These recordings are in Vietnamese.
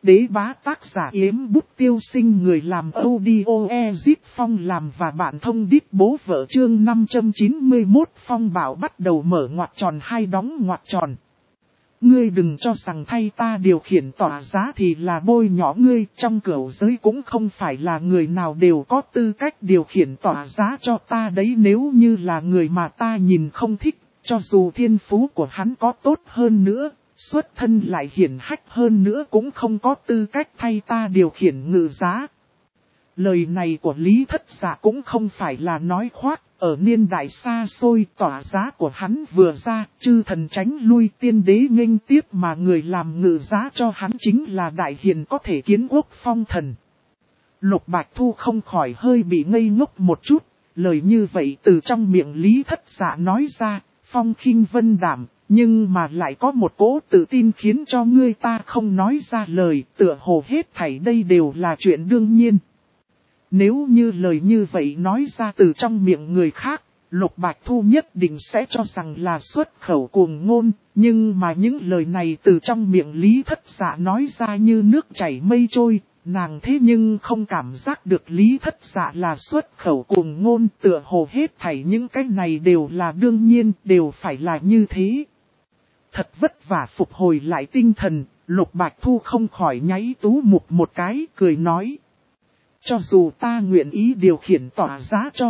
Đế bá tác giả Yếm Bút Tiêu Sinh, người làm audio Ezip Phong làm và bạn thông đít bố vợ. Chương 591 Phong bảo bắt đầu mở ngoặc tròn hai đóng ngoặc tròn. Ngươi đừng cho rằng thay ta điều khiển tỏa giá thì là bôi nhỏ ngươi, trong cửu giới cũng không phải là người nào đều có tư cách điều khiển tỏa giá cho ta đấy. Nếu như là người mà ta nhìn không thích, cho dù thiên phú của hắn có tốt hơn nữa, xuất thân lại hiển hách hơn nữa cũng không có tư cách thay ta điều khiển ngự giá. Lời này của Lý Thất Dạ cũng không phải là nói khoác, ở niên đại xa xôi tỏa giá của hắn vừa ra, chư thần tránh lui tiên đế nghênh tiếp mà người làm ngự giá cho hắn chính là đại hiền có thể kiến quốc phong thần. Lục Bạch Thu không khỏi hơi bị ngây ngốc một chút, lời như vậy từ trong miệng Lý Thất Dạ nói ra, phong khinh vân đảm. Nhưng mà lại có một cỗ tự tin khiến cho ngươi ta không nói ra lời, tựa hồ hết thảy đây đều là chuyện đương nhiên. Nếu như lời như vậy nói ra từ trong miệng người khác, Lục Bạch Thu nhất định sẽ cho rằng là xuất khẩu cuồng ngôn, nhưng mà những lời này từ trong miệng Lý Thất Dạ nói ra như nước chảy mây trôi, nàng thế nhưng không cảm giác được Lý Thất Dạ là xuất khẩu cuồng ngôn, tựa hồ hết thảy những cái này đều là đương nhiên, đều phải là như thế. Thật vất vả phục hồi lại tinh thần, Lục Bạch Thu không khỏi nháy tú mục một cái, cười nói. Cho dù ta nguyện ý điều khiển tỏa giá cho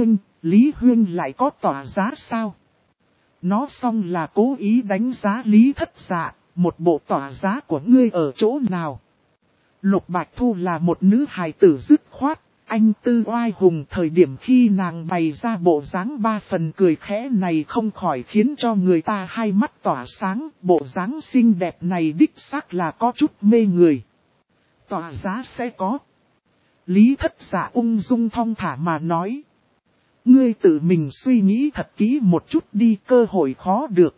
Lý Huyên lại có tỏa giá sao? Nó xong là cố ý đánh giá Lý Thất Dạ, một bộ tỏa giá của ngươi ở chỗ nào? Lục Bạch Thu là một nữ hài tử dứt khoát. Anh tư oai hùng thời điểm khi nàng bày ra bộ dáng ba phần cười khẽ này không khỏi khiến cho người ta hai mắt tỏa sáng. Bộ dáng xinh đẹp này đích xác là có chút mê người. Tỏa giá sẽ có. Lý Thất Dạ ung dung thong thả mà nói. Ngươi tự mình suy nghĩ thật kỹ một chút đi, cơ hội khó được.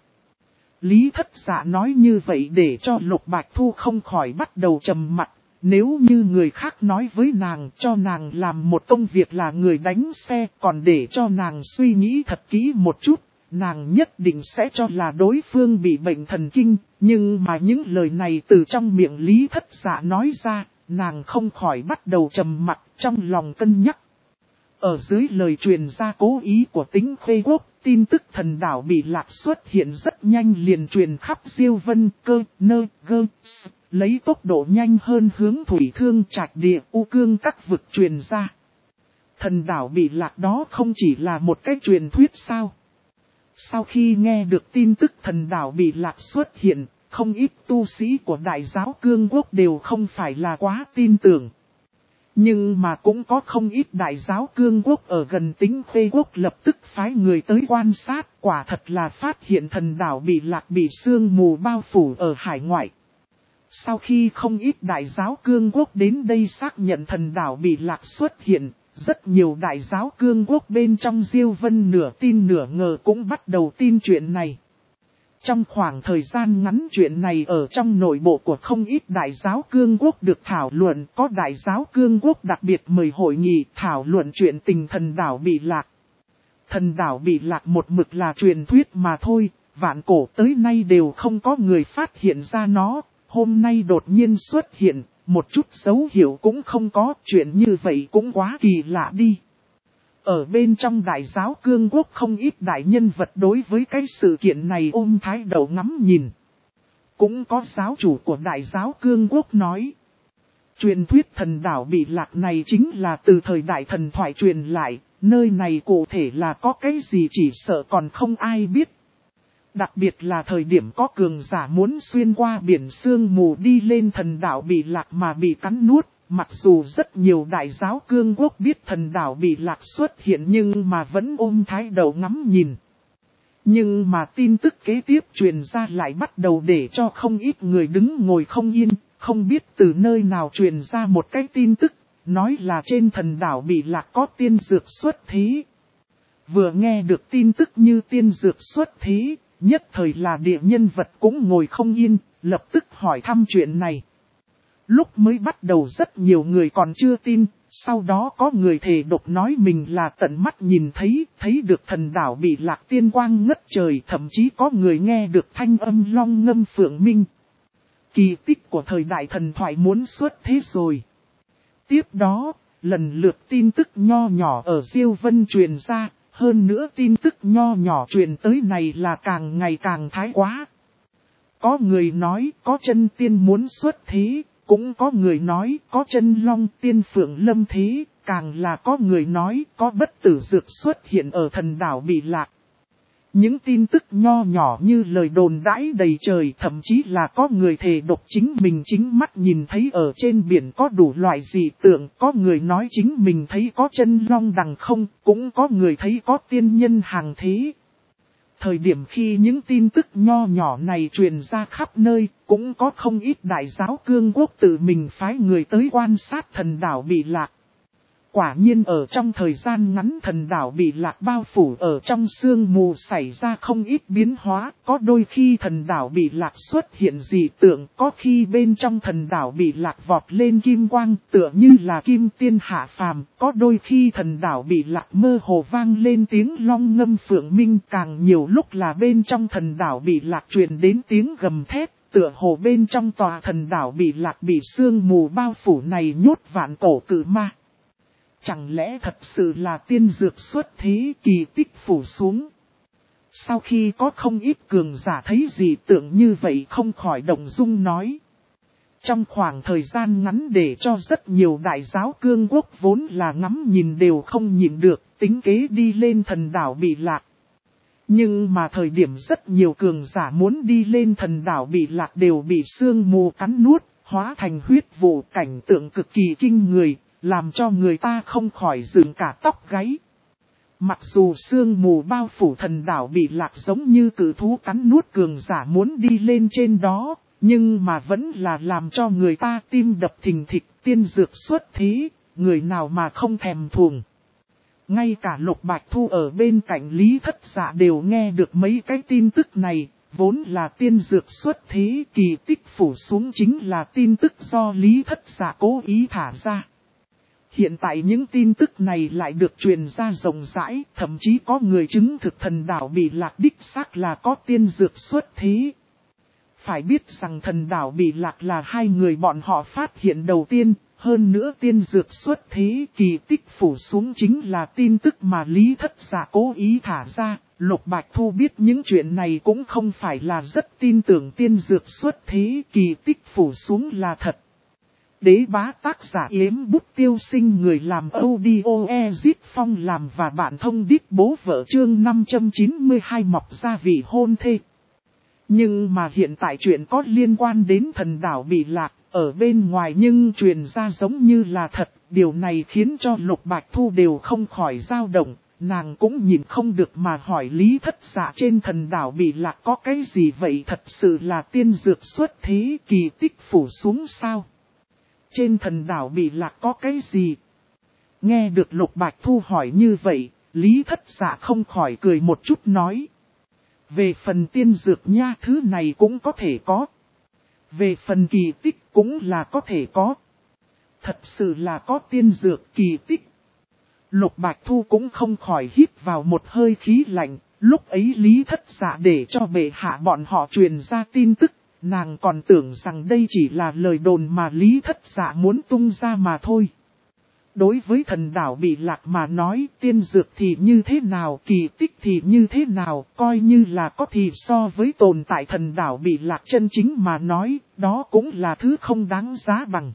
Lý Thất Dạ nói như vậy để cho Lục Bạch Thu không khỏi bắt đầu trầm mặt. Nếu như người khác nói với nàng cho nàng làm một công việc là người đánh xe, còn để cho nàng suy nghĩ thật kỹ một chút, nàng nhất định sẽ cho là đối phương bị bệnh thần kinh. Nhưng mà những lời này từ trong miệng Lý Thất Dạ nói ra, nàng không khỏi bắt đầu trầm mặc trong lòng cân nhắc. Ở dưới lời truyền ra cố ý của Tĩnh Khê Quốc, tin tức thần đảo bị lạc xuất hiện rất nhanh liền truyền khắp Diêu Vân Cơ Nơ Gơ. Lấy tốc độ nhanh hơn hướng Thủy Thương Trạch Địa U Cương các vực truyền ra. Thần đảo bị lạc đó không chỉ là một cái truyền thuyết sao. Sau khi nghe được tin tức thần đảo bị lạc xuất hiện, không ít tu sĩ của Đại giáo Cương Quốc đều không phải là quá tin tưởng. Nhưng mà cũng có không ít Đại giáo Cương Quốc ở gần Tĩnh Khê Quốc lập tức phái người tới quan sát, quả thật là phát hiện thần đảo bị lạc bị sương mù bao phủ ở hải ngoại. Sau khi không ít Đại giáo Cương Quốc đến đây xác nhận thần đảo bị lạc xuất hiện, rất nhiều Đại giáo Cương Quốc bên trong Diêu Vân nửa tin nửa ngờ cũng bắt đầu tin chuyện này. Trong khoảng thời gian ngắn chuyện này ở trong nội bộ của không ít Đại giáo Cương Quốc được thảo luận, có Đại giáo Cương Quốc đặc biệt mời hội nghị thảo luận chuyện tình thần đảo bị lạc. Thần đảo bị lạc một mực là truyền thuyết mà thôi, vạn cổ tới nay đều không có người phát hiện ra nó. Hôm nay đột nhiên xuất hiện, một chút dấu hiệu cũng không có, chuyện như vậy cũng quá kỳ lạ đi. Ở bên trong Đại giáo Cương Quốc không ít đại nhân vật đối với cái sự kiện này ôm thái độ ngắm nhìn. Cũng có giáo chủ của Đại giáo Cương Quốc nói. Truyền thuyết thần đảo bị lạc này chính là từ thời đại thần thoại truyền lại, nơi này cụ thể là có cái gì chỉ sợ còn không ai biết. Đặc biệt là thời điểm có cường giả muốn xuyên qua biển sương mù đi lên thần đảo bị lạc mà bị cắn nuốt, mặc dù rất nhiều Đại giáo Cương Quốc biết thần đảo bị lạc xuất hiện nhưng mà vẫn ôm thái độ ngắm nhìn. Nhưng mà tin tức kế tiếp truyền ra lại bắt đầu để cho không ít người đứng ngồi không yên, không biết từ nơi nào truyền ra một cái tin tức, nói là trên thần đảo bị lạc có tiên dược xuất thế. Vừa nghe được tin tức như tiên dược xuất thế, nhất thời là địa nhân vật cũng ngồi không yên, lập tức hỏi thăm chuyện này. Lúc mới bắt đầu rất nhiều người còn chưa tin, sau đó có người thề độc nói mình là tận mắt nhìn thấy được thần đảo bị lạc tiên quang ngất trời, thậm chí có người nghe được thanh âm long ngâm phượng minh. Kỳ tích của thời đại thần thoại muốn xuất thế rồi. Tiếp đó, lần lượt tin tức nho nhỏ ở Diêu Vân truyền ra, hơn nữa tin tức nho nhỏ truyền tới này là càng ngày càng thái quá. Có người nói có chân tiên muốn xuất thế, cũng có người nói có chân long tiên phượng lâm thế, càng là có người nói có bất tử dược xuất hiện ở thần đảo Bị Lạc. Những tin tức nho nhỏ như lời đồn đãi đầy trời, thậm chí là có người thề độc chính mình chính mắt nhìn thấy ở trên biển có đủ loại dị tượng, có người nói chính mình thấy có chân long đằng không, cũng có người thấy có tiên nhân hàng thế. Thời điểm khi những tin tức nho nhỏ này truyền ra khắp nơi, cũng có không ít đại giáo cương quốc tự mình phái người tới quan sát thần đảo Bị Lạc. Quả nhiên ở trong thời gian ngắn thần đảo Bị Lạc bao phủ ở trong sương mù xảy ra không ít biến hóa, có đôi khi thần đảo Bị Lạc xuất hiện dị tượng, có khi bên trong thần đảo Bị Lạc vọt lên kim quang tựa như là kim tiên hạ phàm, có đôi khi thần đảo Bị Lạc mơ hồ vang lên tiếng long ngâm phượng minh, càng nhiều lúc là bên trong thần đảo Bị Lạc truyền đến tiếng gầm thét. Tựa hồ bên trong tòa thần đảo Bị Lạc bị sương mù bao phủ này nhốt vạn cổ cự ma. Chẳng lẽ thật sự là tiên dược xuất thế, kỳ tích phủ xuống? Sau khi có không ít cường giả thấy dị tượng như vậy không khỏi động dung nói. Trong khoảng thời gian ngắn để cho rất nhiều đại giáo cương quốc vốn là ngắm nhìn đều không nhìn được, tính kế đi lên thần đảo Bị Lạc. Nhưng mà thời điểm rất nhiều cường giả muốn đi lên thần đảo Bị Lạc đều bị sương mù cắn nuốt, hóa thành huyết vụ, cảnh tượng cực kỳ kinh người, làm cho người ta không khỏi dựng cả tóc gáy. Mặc dù sương mù bao phủ thần đảo Bị Lạc giống như cự thú cắn nuốt cường giả muốn đi lên trên đó, nhưng mà vẫn là làm cho người ta tim đập thình thịch, tiên dược xuất thế, người nào mà không thèm thuồng. Ngay cả Lục Bạch Thu ở bên cạnh Lý Thất Dạ đều nghe được mấy cái tin tức này, vốn là tiên dược xuất thế, kỳ tích phủ xuống chính là tin tức do Lý Thất Dạ cố ý thả ra. Hiện tại những tin tức này lại được truyền ra rộng rãi, thậm chí có người chứng thực thần đảo Bị Lạc đích xác là có tiên dược xuất thế. Phải biết rằng thần đảo Bị Lạc là hai người bọn họ phát hiện đầu tiên, hơn nữa tiên dược xuất thế, kỳ tích phủ xuống chính là tin tức mà Lý Thất Dạ cố ý thả ra. Lục Bạch Thu biết những chuyện này cũng không phải là rất tin tưởng tiên dược xuất thế, kỳ tích phủ xuống là thật. Đế bá tác giả Yếm Bút Tiêu Sinh, người làm audio Ezit Phong làm và bạn thông đít bố vợ chương 592 mọc ra vị hôn thê. Nhưng mà hiện tại chuyện có liên quan đến thần đảo Bị Lạc, ở bên ngoài nhưng truyền ra giống như là thật, điều này khiến cho Lục Bạch Thu đều không khỏi dao động, nàng cũng nhìn không được mà hỏi Lý Thất Dạ trên thần đảo Bị Lạc có cái gì vậy, thật sự là tiên dược xuất thế, kỳ tích phủ xuống sao? Trên thần đảo Bị Lạc có cái gì? Nghe được Lục Bạch Thu hỏi như vậy, Lý Thất Dạ không khỏi cười một chút nói. Về phần tiên dược nha, thứ này cũng có thể có. Về phần kỳ tích cũng là có thể có. Thật sự là có tiên dược kỳ tích. Lục Bạch Thu cũng không khỏi hít vào một hơi khí lạnh. Lúc ấy Lý Thất Dạ để cho bệ hạ bọn họ truyền ra tin tức. Nàng còn tưởng rằng đây chỉ là lời đồn mà Lý Thất Dạ muốn tung ra mà thôi. Đối với thần đảo Bị Lạc mà nói, tiên dược thì như thế nào, kỳ tích thì như thế nào, coi như là có thì so với tồn tại thần đảo Bị Lạc chân chính mà nói, đó cũng là thứ không đáng giá bằng.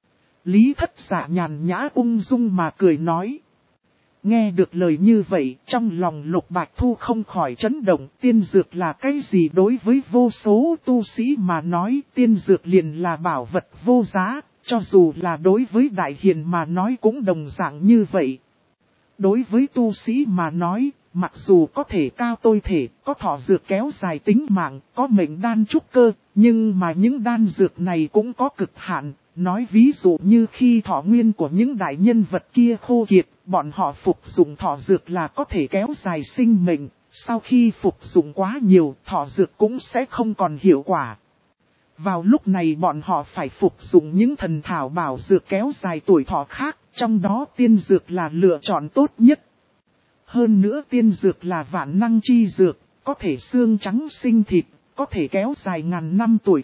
Lý Thất Dạ nhàn nhã ung dung mà cười nói. Nghe được lời như vậy, trong lòng Lục Bạch Thu không khỏi chấn động, tiên dược là cái gì đối với vô số tu sĩ mà nói, tiên dược liền là bảo vật vô giá, cho dù là đối với đại hiền mà nói cũng đồng dạng như vậy. Đối với tu sĩ mà nói, mặc dù có thể cao tôi thể, có thọ dược kéo dài tính mạng, có mệnh đan trúc cơ, nhưng mà những đan dược này cũng có cực hạn. Nói ví dụ như khi thọ nguyên của những đại nhân vật kia khô kiệt, bọn họ phục dụng thọ dược là có thể kéo dài sinh mệnh, sau khi phục dụng quá nhiều, thọ dược cũng sẽ không còn hiệu quả. Vào lúc này bọn họ phải phục dụng những thần thảo bảo dược kéo dài tuổi thọ khác, trong đó tiên dược là lựa chọn tốt nhất. Hơn nữa tiên dược là vạn năng chi dược, có thể xương trắng sinh thịt, có thể kéo dài ngàn năm tuổi thọ,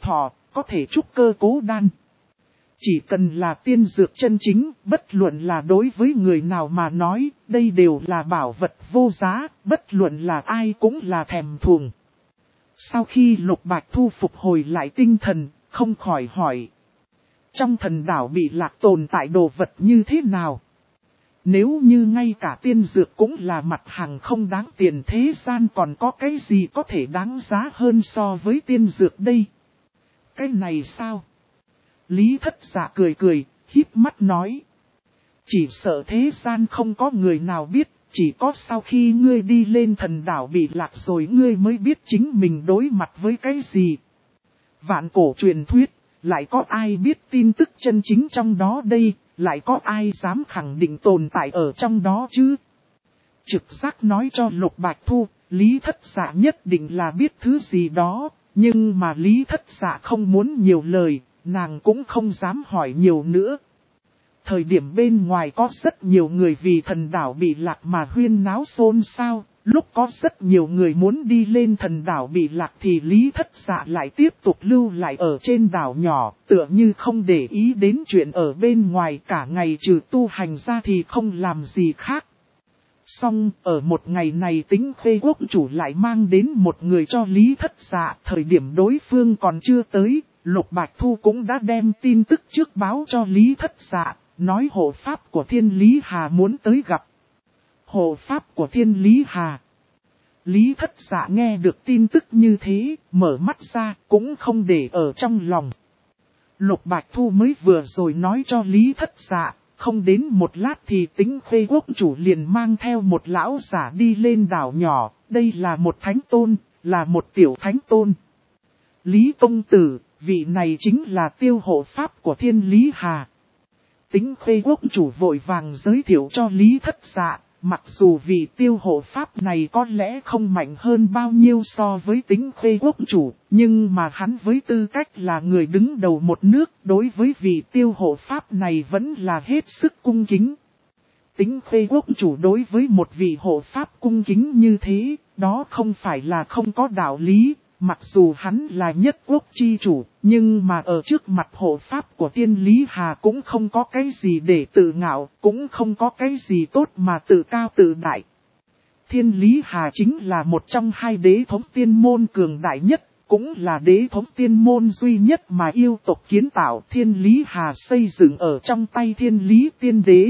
có thể trúc cơ cố đan. Chỉ cần là tiên dược chân chính, bất luận là đối với người nào mà nói, đây đều là bảo vật vô giá, bất luận là ai cũng là thèm thuồng. Sau khi Lục Bạch Thu phục hồi lại tinh thần, không khỏi hỏi. Trong thần đảo bị lạc tồn tại đồ vật như thế nào? Nếu như ngay cả tiên dược cũng là mặt hàng không đáng tiền, thế gian còn có cái gì có thể đáng giá hơn so với tiên dược đây? Cái này sao? Lý Thất Dạ cười cười, híp mắt nói. Chỉ sợ thế gian không có người nào biết, chỉ có sau khi ngươi đi lên thần đảo bị lạc rồi ngươi mới biết chính mình đối mặt với cái gì. Vạn cổ truyền thuyết, lại có ai biết tin tức chân chính trong đó đây, lại có ai dám khẳng định tồn tại ở trong đó chứ? Trực giác nói cho Lục Bạch Thu, Lý Thất Dạ nhất định là biết thứ gì đó, nhưng mà Lý Thất Dạ không muốn nhiều lời, nàng cũng không dám hỏi nhiều nữa. Thời điểm bên ngoài có rất nhiều người vì thần đảo bị lạc mà huyên náo xôn xao, lúc có rất nhiều người muốn đi lên thần đảo bị lạc thì Lý Thất Dạ lại tiếp tục lưu lại ở trên đảo nhỏ, tựa như không để ý đến chuyện ở bên ngoài, cả ngày trừ tu hành ra thì không làm gì khác. Xong, ở một ngày này Tĩnh Khê quốc chủ lại mang đến một người cho Lý Thất Dạ, thời điểm đối phương còn chưa tới, Lục Bạch Thu cũng đã đem tin tức trước báo cho Lý Thất Dạ, nói hộ pháp của Thiên Lý Hà muốn tới gặp. Hộ pháp của Thiên Lý Hà. Lý Thất Dạ nghe được tin tức như thế, mở mắt ra, cũng không để ở trong lòng. Lục Bạch Thu mới vừa rồi nói cho Lý Thất Dạ, không đến một lát thì Tĩnh Khê quốc chủ liền mang theo một lão giả đi lên đảo nhỏ, đây là một thánh tôn, là một tiểu thánh tôn. Lý công tử, vị này chính là tiêu hộ pháp của Thiên Lý Hà. Tĩnh Khê quốc chủ vội vàng giới thiệu cho Lý Thất Dạ, mặc dù vị tiêu hộ pháp này có lẽ không mạnh hơn bao nhiêu so với Tĩnh Khê quốc chủ, nhưng mà hắn với tư cách là người đứng đầu một nước, đối với vị tiêu hộ pháp này vẫn là hết sức cung kính. Tĩnh Khê quốc chủ đối với một vị hộ pháp cung kính như thế, đó không phải là không có đạo lý. Mặc dù hắn là nhất quốc chi chủ, nhưng mà ở trước mặt hộ pháp của Thiên Lý Hà cũng không có cái gì để tự ngạo, cũng không có cái gì tốt mà tự cao tự đại. Thiên Lý Hà chính là một trong hai đế thống tiên môn cường đại nhất, cũng là đế thống tiên môn duy nhất mà yêu tộc kiến tạo. Thiên Lý Hà xây dựng ở trong tay Thiên Lý Tiên Đế.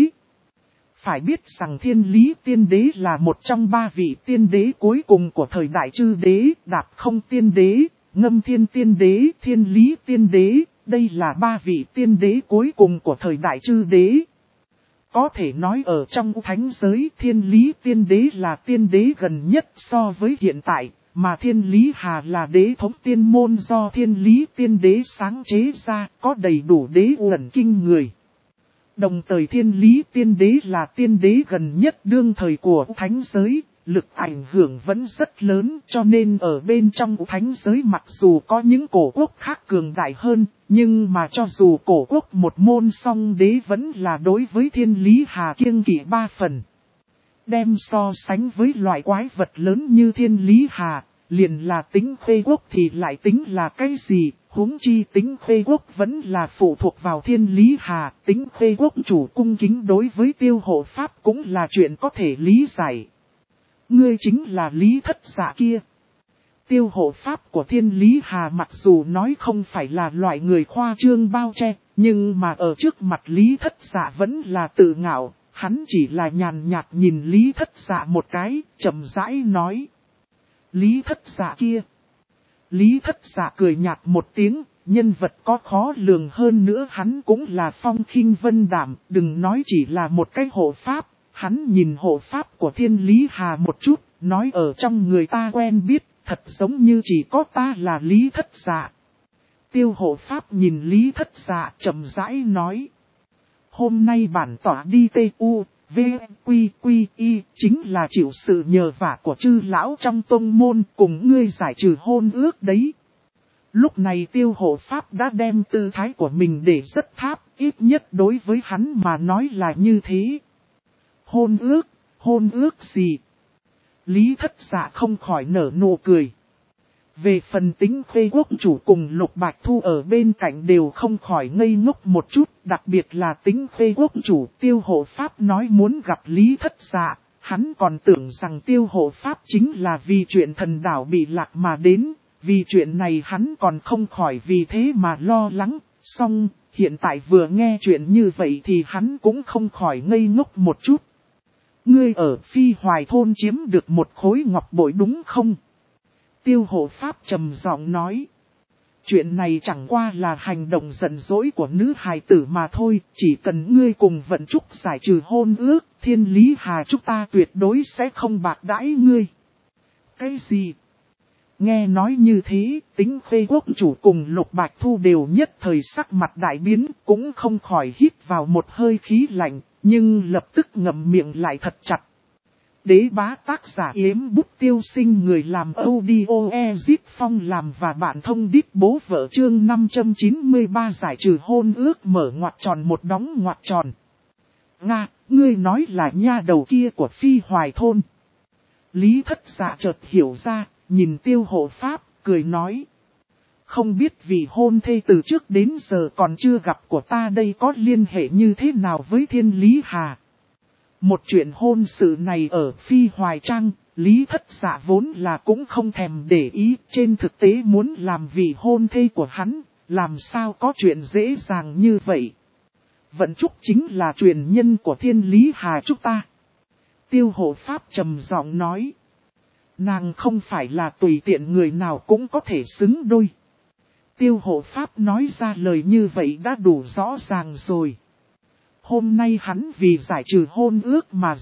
Phải biết rằng Thiên Lý Tiên Đế là một trong ba vị tiên đế cuối cùng của thời đại Chư Đế, Đạp Không Tiên Đế, Ngâm Thiên Tiên Đế, Thiên Lý Tiên Đế, đây là ba vị tiên đế cuối cùng của thời đại Chư Đế. Có thể nói ở trong thánh giới Thiên Lý Tiên Đế là tiên đế gần nhất so với hiện tại, mà Thiên Lý Hà là đế thống tiên môn do Thiên Lý Tiên Đế sáng chế ra, có đầy đủ đế uẩn kinh người. Đồng thời Thiên Lý Tiên Đế là tiên đế gần nhất đương thời của thánh giới, lực ảnh hưởng vẫn rất lớn, cho nên ở bên trong thánh giới mặc dù có những cổ quốc khác cường đại hơn, nhưng mà cho dù cổ quốc một môn song đế vẫn là đối với Thiên Lý Hà kiêng kỵ ba phần. Đem so sánh với loại quái vật lớn như Thiên Lý Hà, liền là Tĩnh Khê quốc thì lại tính là cái gì? Huống chi Tĩnh Khê quốc vẫn là phụ thuộc vào Thiên Lý Hà, Tĩnh Khê quốc chủ cung kính đối với tiêu hộ pháp cũng là chuyện có thể lý giải. Ngươi chính là Lý Thất Dạ kia. Tiêu hộ pháp của Thiên Lý Hà mặc dù nói không phải là loại người khoa trương bao che, nhưng mà ở trước mặt Lý Thất Dạ vẫn là tự ngạo, hắn chỉ là nhàn nhạt nhìn Lý Thất Dạ một cái, chậm rãi nói. Lý Thất Dạ kia. Lý Thất Dạ cười nhạt một tiếng, nhân vật có khó lường hơn nữa hắn cũng là phong khinh vân đảm, đừng nói chỉ là một cái hộ pháp, hắn nhìn hộ pháp của Thiên Lý Hà một chút, nói ở trong người ta quen biết, thật giống như chỉ có ta là Lý Thất Dạ. Tiêu hộ pháp nhìn Lý Thất Dạ chậm rãi nói. Hôm nay bản tỏa đi TU, V, Quy, Quy, Y, chính là chịu sự nhờ vả của chư lão trong tông môn cùng ngươi giải trừ hôn ước đấy. Lúc này tiêu hộ pháp đã đem tư thái của mình để rất tháp, ít nhất đối với hắn mà nói là như thế. Hôn ước gì? Lý Thất Dạ không khỏi nở nụ cười. Về phần Tính Khê quốc chủ cùng Lục Bạch Thu ở bên cạnh đều không khỏi ngây ngốc một chút, đặc biệt là Tính Khê quốc chủ. Tiêu Hộ Pháp nói muốn gặp Lý Thất Dạ, hắn còn tưởng rằng Tiêu Hộ Pháp chính là vì chuyện thần đảo bị lạc mà đến, vì chuyện này hắn còn không khỏi vì thế mà lo lắng, song hiện tại vừa nghe chuyện như vậy thì hắn cũng không khỏi ngây ngốc một chút. Ngươi ở Phi Hoài thôn chiếm được một khối ngọc bội đúng không? Tiêu Hộ Pháp trầm giọng nói. Chuyện này chẳng qua là hành động giận dỗi của nữ hài tử mà thôi, chỉ cần ngươi cùng Vận Trúc giải trừ hôn ước, Thiên Lý Hà chúng ta tuyệt đối sẽ không bạc đãi ngươi. Cái gì? Nghe nói như thế, Tính Khê quốc chủ cùng Lục Bạch Thu đều nhất thời sắc mặt đại biến, cũng không khỏi hít vào một hơi khí lạnh, nhưng lập tức ngậm miệng lại thật chặt. Đế bá tác giả Yếm Bút Tiêu Sinh, người làm audio Ezip Phong làm và bạn thông đít bố vợ chương 593 giải trừ hôn ước mở ngoặc tròn một đóng ngoặc tròn. Nga, ngươi nói là nha đầu kia của Phi Hoài thôn. Lý Thất Dạ chợt hiểu ra, nhìn Tiêu Hộ Pháp, cười nói. Không biết vì hôn thê từ trước đến giờ còn chưa gặp của ta đây có liên hệ như thế nào với Thiên Lý Hà. Một chuyện hôn sự này ở Phi Hoài Trang, Lý Thất Dạ vốn là cũng không thèm để ý, trên thực tế muốn làm vị hôn thê của hắn, làm sao có chuyện dễ dàng như vậy. Vận Trúc chính là truyền nhân của Thiên Lý Hà chúng ta. Tiêu Hộ Pháp trầm giọng nói. Nàng không phải là tùy tiện người nào cũng có thể xứng đôi. Tiêu Hộ Pháp nói ra lời như vậy đã đủ rõ ràng rồi. Hôm nay hắn vì giải trừ hôn ước mà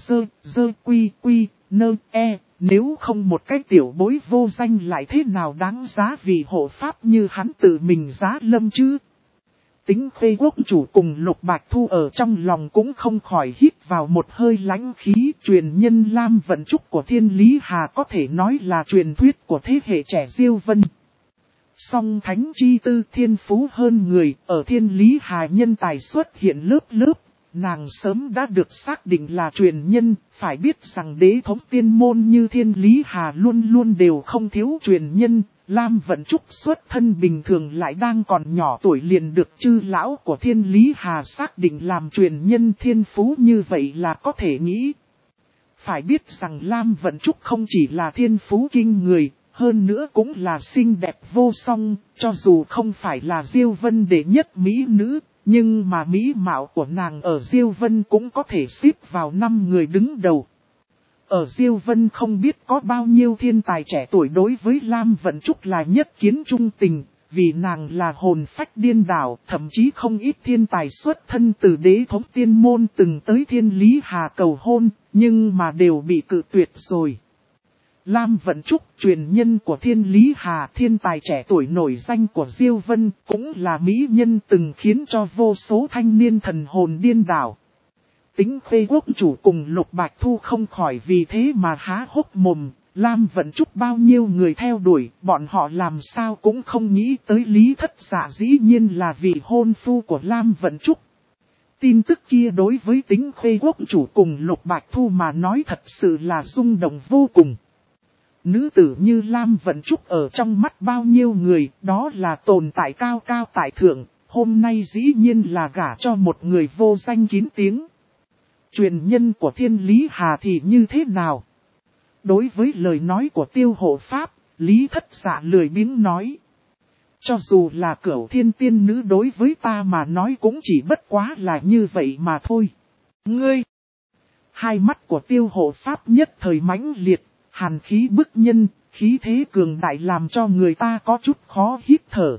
nếu không một cái tiểu bối vô danh lại thế nào đáng giá vì hộ pháp như hắn tự mình giá lâm chứ. Tính Khê quốc chủ cùng Lục Bạch Thu ở trong lòng cũng không khỏi hít vào một hơi lãnh khí. Truyền nhân Lam Vận Trúc của Thiên Lý Hà có thể nói là truyền thuyết của thế hệ trẻ Diêu Vân. Song thánh chi tư thiên phú hơn người, ở Thiên Lý Hà nhân tài xuất hiện lớp lớp. Nàng sớm đã được xác định là truyền nhân, phải biết rằng đế thống tiên môn như Thiên Lý Hà luôn luôn đều không thiếu truyền nhân. Lam Vận Trúc xuất thân bình thường lại đang còn nhỏ tuổi liền được chư lão của Thiên Lý Hà xác định làm truyền nhân thiên phú như vậy là có thể nghĩ. Phải biết rằng Lam Vận Trúc không chỉ là thiên phú kinh người, hơn nữa cũng là xinh đẹp vô song, cho dù không phải là Diêu Vân đệ nhất mỹ nữ. Nhưng mà mỹ mạo của nàng ở Diêu Vân cũng có thể xếp vào 5 người đứng đầu. Ở Diêu Vân không biết có bao nhiêu thiên tài trẻ tuổi đối với Lam Vận Trúc là nhất kiến trung tình, vì nàng là hồn phách điên đảo, thậm chí không ít thiên tài xuất thân từ đế thống tiên môn từng tới Thiên Lý Hà cầu hôn, nhưng mà đều bị cự tuyệt rồi. Lam Vận Trúc, truyền nhân của Thiên Lý Hà, thiên tài trẻ tuổi nổi danh của Diêu Vân, cũng là mỹ nhân từng khiến cho vô số thanh niên thần hồn điên đảo. Tính Khê quốc chủ cùng Lục Bạch Thu không khỏi vì thế mà há hốc mồm. Lam Vận Trúc bao nhiêu người theo đuổi, bọn họ làm sao cũng không nghĩ tới Lý Thất Dạ dĩ nhiên là vị hôn phu của Lam Vận Trúc. Tin tức kia đối với Tính Khê quốc chủ cùng Lục Bạch Thu mà nói thật sự là rung động vô cùng. Nữ tử như Lam Vận Trúc ở trong mắt bao nhiêu người, đó là tồn tại cao cao tại thượng, hôm nay dĩ nhiên là gả cho một người vô danh kín tiếng. Truyền nhân của Thiên Lý Hà thì như thế nào? Đối với lời nói của Tiêu Hộ Pháp, Lý Thất Dạ lười biếng nói. Cho dù là cửu thiên tiên nữ đối với ta mà nói cũng chỉ bất quá là như vậy mà thôi. Ngươi! Hai mắt của Tiêu Hộ Pháp nhất thời mãnh liệt. Hàn khí bức nhân, khí thế cường đại làm cho người ta có chút khó hít thở.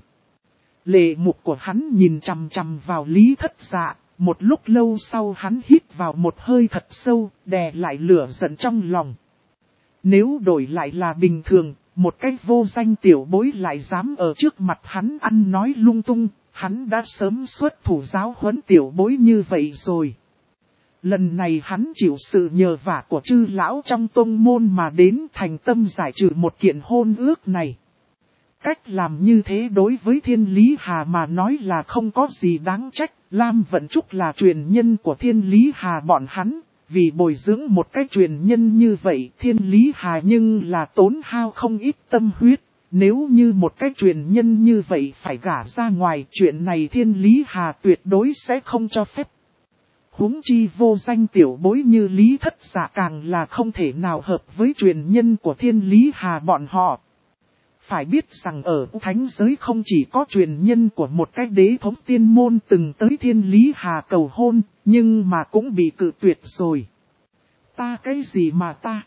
Lệ mục của hắn nhìn chằm chằm vào Lý Thất Dạ, một lúc lâu sau hắn hít vào một hơi thật sâu, đè lại lửa giận trong lòng. Nếu đổi lại là bình thường, một cách vô danh tiểu bối lại dám ở trước mặt hắn ăn nói lung tung, hắn đã sớm xuất thủ giáo huấn tiểu bối như vậy rồi. Lần này hắn chịu sự nhờ vả của chư lão trong tông môn mà đến thành tâm giải trừ một kiện hôn ước này. Cách làm như thế đối với Thiên Lý Hà mà nói là không có gì đáng trách. Lam Vận Trúc là truyền nhân của Thiên Lý Hà bọn hắn. Vì bồi dưỡng một cái truyền nhân như vậy Thiên Lý Hà nhưng là tốn hao không ít tâm huyết. nếu như một cái truyền nhân như vậy phải gả ra ngoài, chuyện này Thiên Lý Hà tuyệt đối sẽ không cho phép. Huống chi vô danh tiểu bối như Lý Thất Dạ càng là không thể nào hợp với truyền nhân của Thiên Lý Hà bọn họ. Phải biết rằng ở thánh giới không chỉ có truyền nhân của một cái đế thống tiên môn từng tới Thiên Lý Hà cầu hôn, nhưng mà cũng bị cự tuyệt rồi. Ta cái gì mà ta?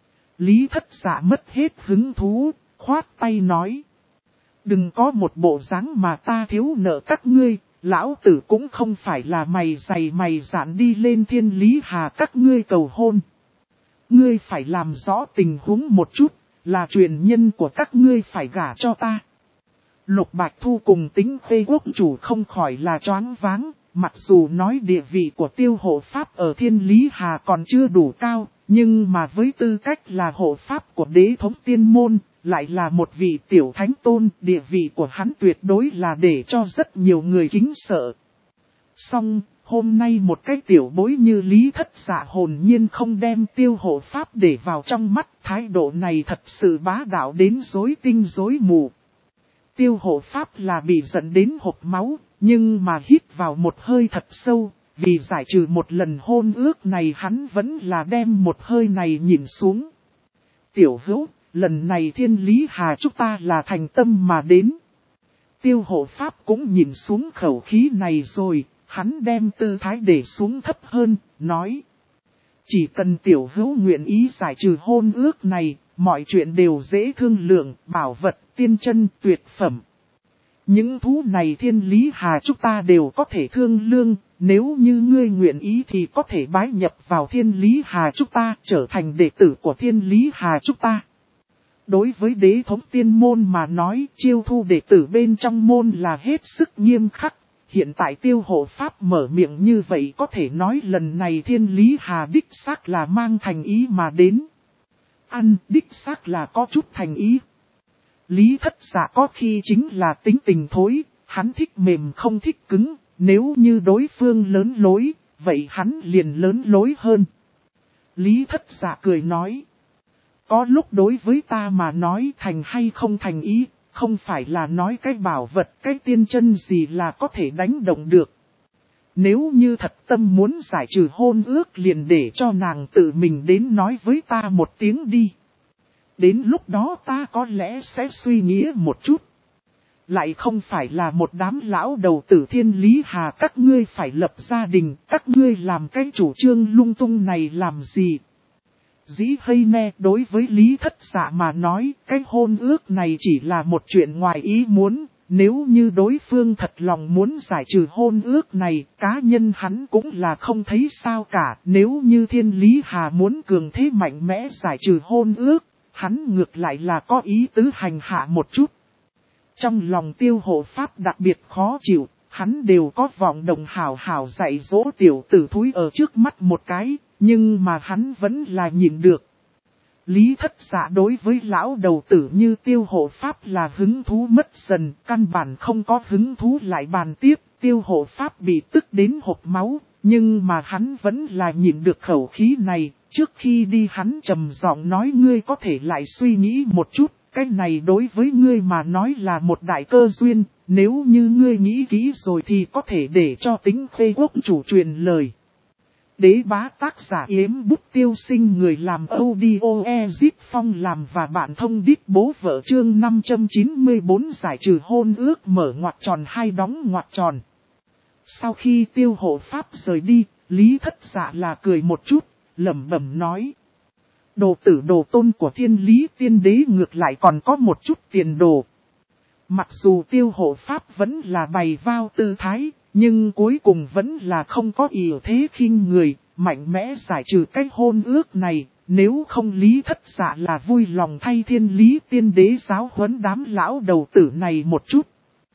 Lý Thất Dạ mất hết hứng thú, khoát tay nói. Đừng có một bộ dáng mà ta thiếu nợ các ngươi, lão tử cũng không phải là mày dày mày dạn đi lên Thiên Lý Hà các ngươi cầu hôn. Ngươi phải làm rõ tình huống một chút, là truyền nhân của các ngươi phải gả cho ta. Lục Bạch Thu cùng Tính Khê quốc chủ không khỏi là choáng váng, mặc dù nói địa vị của Tiêu Hộ Pháp ở Thiên Lý Hà còn chưa đủ cao, nhưng mà với tư cách là hộ pháp của đế thống tiên môn, lại là một vị tiểu thánh tôn, địa vị của hắn tuyệt đối là để cho rất nhiều người kính sợ. Song, hôm nay một cái tiểu bối như Lý Thất Dạ hồn nhiên không đem Tiêu Hộ Pháp để vào trong mắt, thái độ này thật sự bá đạo đến rối tinh rối mù. Tiêu Hộ Pháp là bị giận đến hộc máu, nhưng mà hít vào một hơi thật sâu, vì giải trừ một lần hôn ước này hắn vẫn là đem một hơi này nhìn xuống. Tiểu hữu, lần này Thiên Lý Hà chúng ta là thành tâm mà đến. Tiêu Hộ Pháp cũng nhìn xuống khẩu khí này rồi, hắn đem tư thái để xuống thấp hơn, nói. Chỉ cần tiểu hữu nguyện ý giải trừ hôn ước này, mọi chuyện đều dễ thương lượng, bảo vật, tiên chân, tuyệt phẩm. Những thú này Thiên Lý Hà chúng ta đều có thể thương lương, nếu như ngươi nguyện ý thì có thể bái nhập vào Thiên Lý Hà chúng ta, trở thành đệ tử của Thiên Lý Hà chúng ta. Đối với đế thống tiên môn mà nói, chiêu thu đệ tử bên trong môn là hết sức nghiêm khắc. Hiện tại Tiêu Hộ Pháp mở miệng như vậy có thể nói lần này Thiên Lý Hà đích xác là mang thành ý mà đến. Đích xác là có chút thành ý. Lý Thất Dạ có khi chính là tính tình thối, hắn thích mềm không thích cứng, nếu như đối phương lớn lối, vậy hắn liền lớn lối hơn. Lý Thất Dạ cười nói. Có lúc đối với ta mà nói thành hay không thành ý, không phải là nói cái bảo vật, cái tiên chân gì là có thể đánh động được. Nếu như thật tâm muốn giải trừ hôn ước liền để cho nàng tự mình đến nói với ta một tiếng đi. Đến lúc đó ta có lẽ sẽ suy nghĩ một chút. Lại không phải là một đám lão đầu tử Thiên Lý Hà các ngươi phải lập gia đình, các ngươi làm cái chủ trương lung tung này làm gì. Dĩ hay ne đối với Lý Thất Dạ mà nói, cái hôn ước này chỉ là một chuyện ngoài ý muốn, nếu như đối phương thật lòng muốn giải trừ hôn ước này, cá nhân hắn cũng là không thấy sao cả, nếu như Thiên Lý Hà muốn cường thế mạnh mẽ giải trừ hôn ước, hắn ngược lại là có ý tứ hành hạ một chút. Trong lòng Tiêu Hộ Pháp đặc biệt khó chịu, hắn đều có vọng đồng hào hào dạy dỗ tiểu tử thúi ở trước mắt một cái, nhưng mà hắn vẫn là nhìn được. Lý Thất Dạ đối với lão đầu tử như Tiêu Hộ Pháp là hứng thú mất dần, căn bản không có hứng thú lại bàn tiếp, Tiêu Hộ Pháp bị tức đến hộc máu, nhưng mà hắn vẫn là nhìn được khẩu khí này, trước khi đi hắn trầm giọng nói ngươi có thể lại suy nghĩ một chút, cái này đối với ngươi mà nói là một đại cơ duyên, nếu như ngươi nghĩ kỹ rồi thì có thể để cho Tính Khê quốc chủ truyền lời. Đế bá tác giả Yếm Bút Tiêu Sinh người làm audio Ezip Phong làm và bạn thông đít bố vợ chương 594 giải trừ hôn ước mở ngoặc tròn hai đóng ngoặc tròn. Sau khi Tiêu Hộ Pháp rời đi, Lý Thất Dạ là cười một chút, lẩm bẩm nói. Đồ tử đồ tôn của Thiên Lý Tiên Đế ngược lại còn có một chút tiền đồ. Mặc dù Tiêu Hộ Pháp vẫn là bày vào tư thái, nhưng cuối cùng vẫn là không có ý thế khinh người, mạnh mẽ giải trừ cái hôn ước này, nếu không Lý Thất Dạ là vui lòng thay Thiên Lý Tiên Đế giáo huấn đám lão đầu tử này một chút.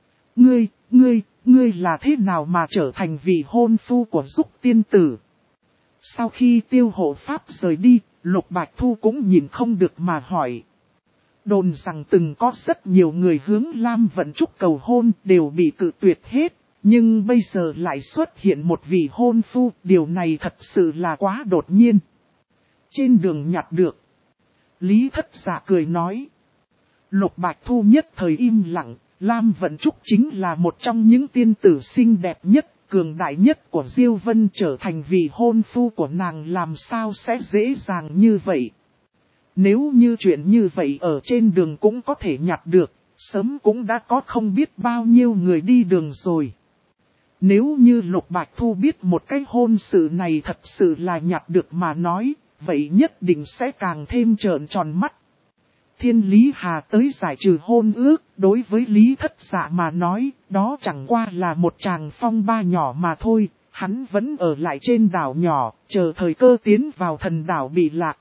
Ngươi là thế nào mà trở thành vị hôn phu của Dục Tiên Tử? Sau khi Tiêu Hộ Pháp rời đi, Lục Bạch Thu cũng nhìn không được mà hỏi. Đồn rằng từng có rất nhiều người hướng Lam Vận Trúc cầu hôn đều bị cự tuyệt hết, nhưng bây giờ lại xuất hiện một vị hôn phu, điều này thật sự là quá đột nhiên. Trên đường nhặt được, Lý Thất Dạ cười nói. Lục Bạch Thu nhất thời im lặng, Lam Vận Trúc chính là một trong những tiên tử xinh đẹp nhất, cường đại nhất của Diêu Vân, trở thành vị hôn phu của nàng làm sao sẽ dễ dàng như vậy. Nếu như chuyện như vậy ở trên đường cũng có thể nhặt được, sớm cũng đã có không biết bao nhiêu người đi đường rồi. Nếu như Lục Bạch Thu biết một cái hôn sự này thật sự là nhặt được mà nói, vậy nhất định sẽ càng thêm trợn tròn mắt. Thiên Lý Hà tới giải trừ hôn ước, đối với Lý Thất Dạ mà nói, đó chẳng qua là một tràng phong ba nhỏ mà thôi, hắn vẫn ở lại trên đảo nhỏ, chờ thời cơ tiến vào thần đảo Bị Lạc.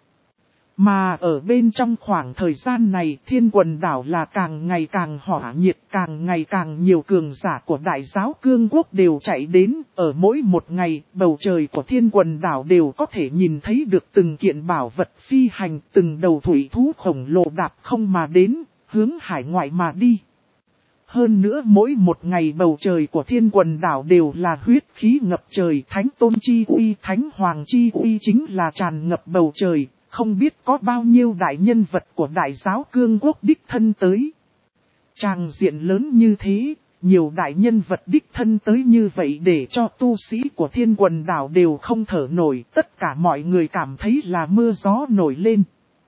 Mà ở bên trong khoảng thời gian này, Thiên Quần Đảo là càng ngày càng hỏa nhiệt, càng ngày càng nhiều cường giả của Đại Giáo Cương Quốc đều chạy đến, ở mỗi một ngày, bầu trời của Thiên Quần Đảo đều có thể nhìn thấy được từng kiện bảo vật phi hành, từng đầu thủy thú khổng lồ đạp không mà đến, hướng hải ngoại mà đi. Hơn nữa mỗi một ngày bầu trời của Thiên Quần Đảo đều là huyết khí ngập trời, Thánh Tôn Chi Uy, Thánh Hoàng Chi Uy chính là tràn ngập bầu trời. Không biết có bao nhiêu đại nhân vật của Đại Giáo Cương Quốc đích thân tới. Tràng diện lớn như thế, nhiều đại nhân vật đích thân tới như vậy để cho tu sĩ của Thiên Quần Đảo đều không thở nổi, tất cả mọi người cảm thấy là mưa gió nổi lên.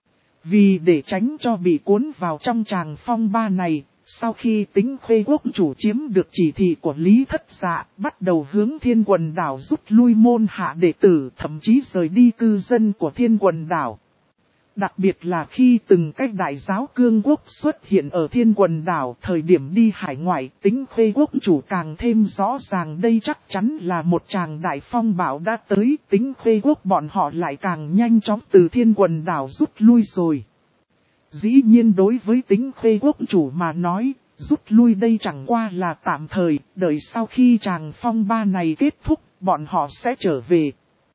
Vì để tránh cho bị cuốn vào trong tràng phong ba này, sau khi Tĩnh Khuê Quốc chủ chiếm được chỉ thị của Lý Thất Dạ, bắt đầu hướng Thiên Quần Đảo rút lui môn hạ đệ tử, thậm chí rời đi cư dân của Thiên Quần Đảo. Đặc biệt là khi từng cách Đại Giáo Cương Quốc xuất hiện ở Thiên Quần Đảo, thời điểm đi hải ngoại, Tĩnh Khuê Quốc chủ càng thêm rõ ràng đây chắc chắn là một tràng đại phong bão đã tới, Tĩnh Khuê Quốc bọn họ lại càng nhanh chóng từ Thiên Quần Đảo rút lui rồi. Dĩ nhiên đối với Tĩnh Khuê Quốc chủ mà nói, rút lui đây chẳng qua là tạm thời, đợi sau khi tràng phong ba này kết thúc, bọn họ sẽ trở về.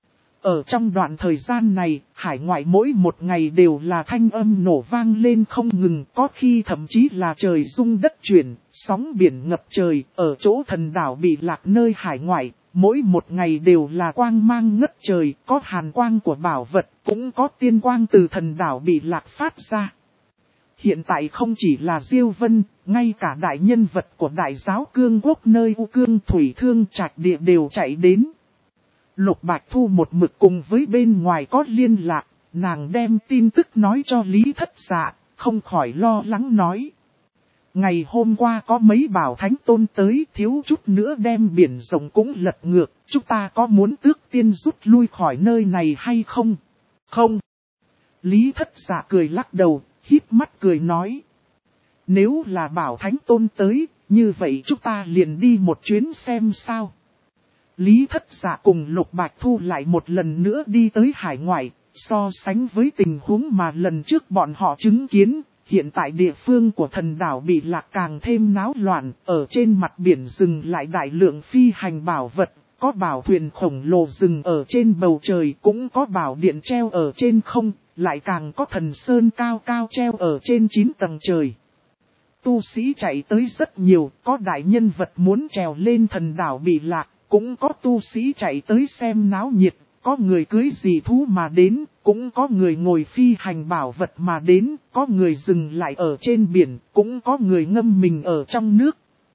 Ở trong đoạn thời gian này, hải ngoại mỗi một ngày đều là thanh âm nổ vang lên không ngừng, có khi thậm chí là trời rung đất chuyển, sóng biển ngập trời, ở chỗ thần đảo Bị Lạc nơi hải ngoại, mỗi một ngày đều là quang mang ngất trời, có hàn quang của bảo vật, cũng có tiên quang từ thần đảo Bị Lạc phát ra. Hiện tại không chỉ là Diêu Vân, ngay cả đại nhân vật của Đại Giáo Cương Quốc nơi U Cương Thủy Thương Trạch Địa đều chạy đến. Lục Bạch Thu một mực cùng với bên ngoài có liên lạc, nàng đem tin tức nói cho Lý Thất Dạ, không khỏi lo lắng nói. Ngày hôm qua có mấy bảo thánh tôn tới, thiếu chút nữa đem biển rộng cũng lật ngược, chúng ta có muốn tước tiên rút lui khỏi nơi này hay không? Không. Lý Thất Dạ cười lắc đầu, híp mắt cười nói. Nếu là bảo thánh tôn tới, như vậy chúng ta liền đi một chuyến xem sao. Lý Thất Dạ cùng Lục Bạch Thu lại một lần nữa đi tới hải ngoại, so sánh với tình huống mà lần trước bọn họ chứng kiến, hiện tại địa phương của thần đảo Bị Lạc càng thêm náo loạn, ở trên mặt biển dừng lại đại lượng phi hành bảo vật, có bảo thuyền khổng lồ dừng ở trên bầu trời, cũng có bảo điện treo ở trên không, lại càng có thần sơn cao cao treo ở trên 9 tầng trời. Tu sĩ chạy tới rất nhiều, có đại nhân vật muốn trèo lên thần đảo Bị Lạc. Cũng có tu sĩ chạy tới xem náo nhiệt, có người cưới dị thú mà đến, cũng có người ngồi phi hành bảo vật mà đến, có người dừng lại ở trên biển, cũng có người ngâm mình ở trong nước.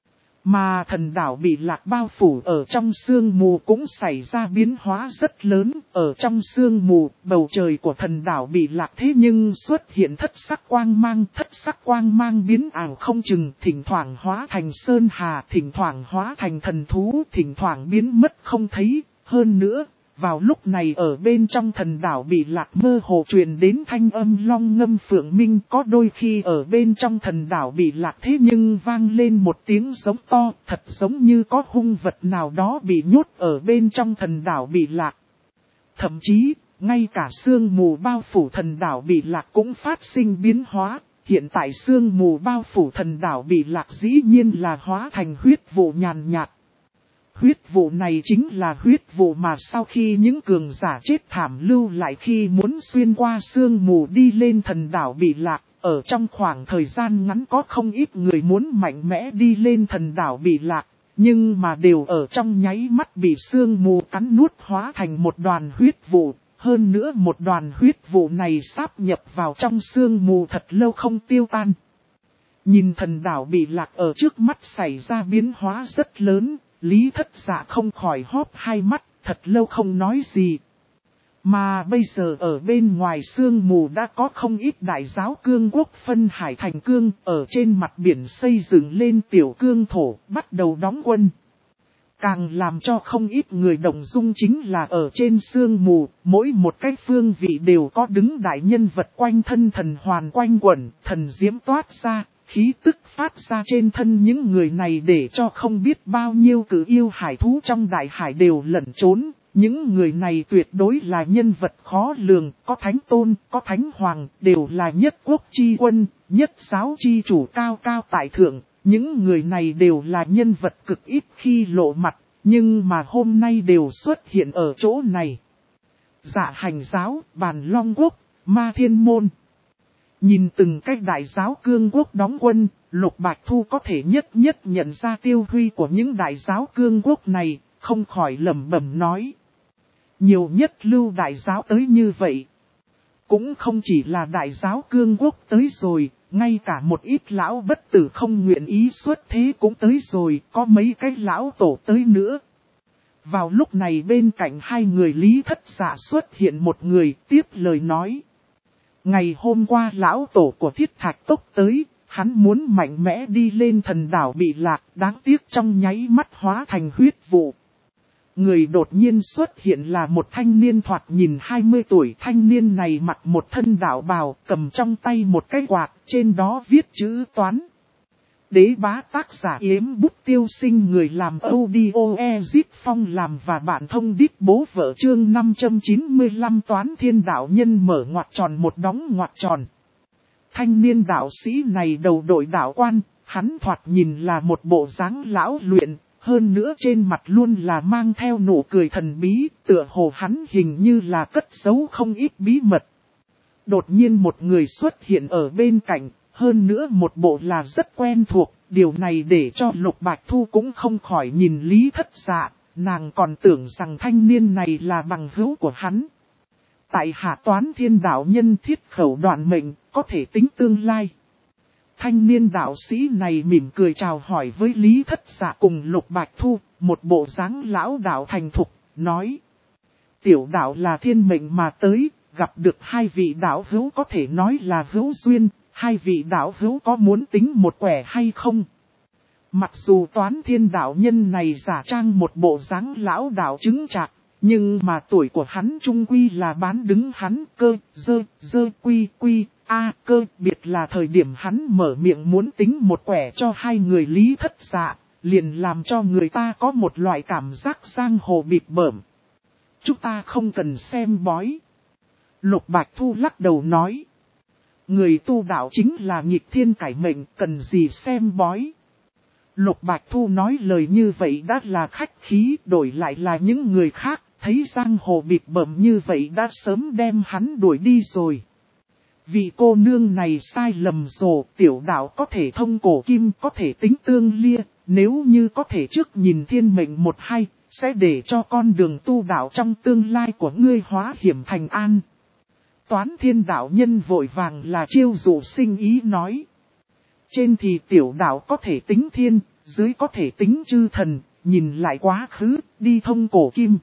Mà thần đảo Bị Lạc bao phủ ở trong sương mù cũng xảy ra biến hóa rất lớn, ở trong sương mù, bầu trời của thần đảo Bị Lạc thế nhưng xuất hiện thất sắc quang mang biến ảo không chừng, thỉnh thoảng hóa thành sơn hà, thỉnh thoảng hóa thành thần thú, thỉnh thoảng biến mất không thấy, hơn nữa. Vào lúc này ở bên trong thần đảo Bị Lạc mơ hồ truyền đến thanh âm long ngâm phượng minh, có đôi khi ở bên trong thần đảo Bị Lạc thế nhưng vang lên một tiếng giống to, thật giống như có hung vật nào đó bị nhốt ở bên trong thần đảo Bị Lạc. Thậm chí, ngay cả sương mù bao phủ thần đảo Bị Lạc cũng phát sinh biến hóa, hiện tại sương mù bao phủ thần đảo Bị Lạc dĩ nhiên là hóa thành huyết vụ nhàn nhạt. Huyết vụ này chính là huyết vụ mà sau khi những cường giả chết thảm lưu lại khi muốn xuyên qua sương mù đi lên thần đảo Bị Lạc. Ở trong khoảng thời gian ngắn có không ít người muốn mạnh mẽ đi lên thần đảo Bị Lạc, nhưng mà đều ở trong nháy mắt bị sương mù cắn nuốt hóa thành một đoàn huyết vụ. Hơn nữa một đoàn huyết vụ này sáp nhập vào trong sương mù thật lâu không tiêu tan. Nhìn thần đảo bị lạc ở trước mắt xảy ra biến hóa rất lớn, Lý Thất Dạ không khỏi hóp hai mắt, thật lâu không nói gì. Mà bây giờ ở bên ngoài sương mù đã có không ít đại giáo cương quốc phân hải thành cương ở trên mặt biển xây dựng lên tiểu cương thổ, bắt đầu đóng quân. Càng làm cho không ít người động dung chính là ở trên sương mù, mỗi một cái phương vị đều có đứng đại nhân vật quanh thân thần hoàn quanh quẩn, thần diễm toát ra, khí tức phát ra trên thân những người này để cho không biết bao nhiêu cử yêu hải thú trong đại hải đều lẩn trốn. Những người này tuyệt đối là nhân vật khó lường, có thánh tôn, có thánh hoàng, đều là nhất quốc chi quân, nhất giáo chi chủ cao cao tại thượng. Những người này đều là nhân vật cực ít khi lộ mặt, nhưng mà hôm nay đều xuất hiện ở chỗ này. Dạ hành giáo, bàn long quốc, ma thiên môn. Nhìn từng cách đại giáo cương quốc đóng quân, Lục Bạch Thu có thể nhất nhận ra tiêu huy của những đại giáo cương quốc này, không khỏi lẩm bẩm nói. Nhiều nhất lưu đại giáo tới như vậy. Cũng không chỉ là đại giáo cương quốc tới rồi, ngay cả một ít lão bất tử không nguyện ý xuất thế cũng tới rồi, có mấy cái lão tổ tới nữa. Vào lúc này bên cạnh hai người Lý Thất Dạ xuất hiện một người tiếp lời nói. Ngày hôm qua lão tổ của Thiết Thạch Tốc tới, hắn muốn mạnh mẽ đi lên thần đảo bị lạc, đáng tiếc trong nháy mắt hóa thành huyết vụ. Người đột nhiên xuất hiện là một thanh niên thoạt nhìn 20 tuổi, thanh niên này mặc một thân đạo bào, cầm trong tay một cái quạt, trên đó viết chữ toán. Đế bá tác giả Yếm Bút Tiêu Sinh, người làm audio Ezip Phong làm và bạn thông đít bố vợ chương 595 Toán Thiên Đạo Nhân mở ngoặc tròn một đóng ngoặc tròn. Thanh niên đạo sĩ này đầu đội đạo quan, hắn thoạt nhìn là một bộ dáng lão luyện. Hơn nữa trên mặt luôn là mang theo nụ cười thần bí, tựa hồ hắn hình như là cất giấu không ít bí mật. Đột nhiên một người xuất hiện ở bên cạnh, hơn nữa một bộ là rất quen thuộc, điều này để cho Lục Bạch Thu cũng không khỏi nhìn Lý Thất Dạ, nàng còn tưởng rằng thanh niên này là bằng hữu của hắn. Tại hạ Toán Thiên Đạo Nhân thiết khẩu đoạn mệnh, có thể tính tương lai. Thanh niên đạo sĩ này mỉm cười chào hỏi với Lý Thất Dạ cùng Lục Bạch Thu, một bộ dáng lão đạo thành thục, nói. Tiểu đạo là thiên mệnh mà tới, gặp được hai vị đạo hữu có thể nói là hữu duyên, hai vị đạo hữu có muốn tính một quẻ hay không? Mặc dù Toán Thiên Đạo Nhân này giả trang một bộ dáng lão đạo chứng chạc, nhưng mà tuổi của hắn trung quy là bán đứng hắn cơ, dơ quy. Cơ biệt là thời điểm hắn mở miệng muốn tính một quẻ cho hai người Lý Thất Dạ, liền làm cho người ta có một loại cảm giác giang hồ bịp bợm. Chúng ta không cần xem bói. Lục Bạch Thu lắc đầu nói. Người tu đạo chính là nghịch thiên cải mệnh, cần gì xem bói. Lục Bạch Thu nói lời như vậy đã là khách khí, đổi lại là những người khác, thấy giang hồ bịp bợm như vậy đã sớm đem hắn đuổi đi rồi. Vị cô nương này sai lầm rồi, tiểu đạo có thể thông cổ kim, có thể tính tương lia, nếu như có thể trước nhìn thiên mệnh một hay, sẽ để cho con đường tu đạo trong tương lai của ngươi hóa hiểm thành an. Toán Thiên Đạo Nhân vội vàng là chiêu dụ sinh ý nói. Trên thì tiểu đạo có thể tính thiên, dưới có thể tính chư thần, nhìn lại quá khứ, đi thông cổ kim.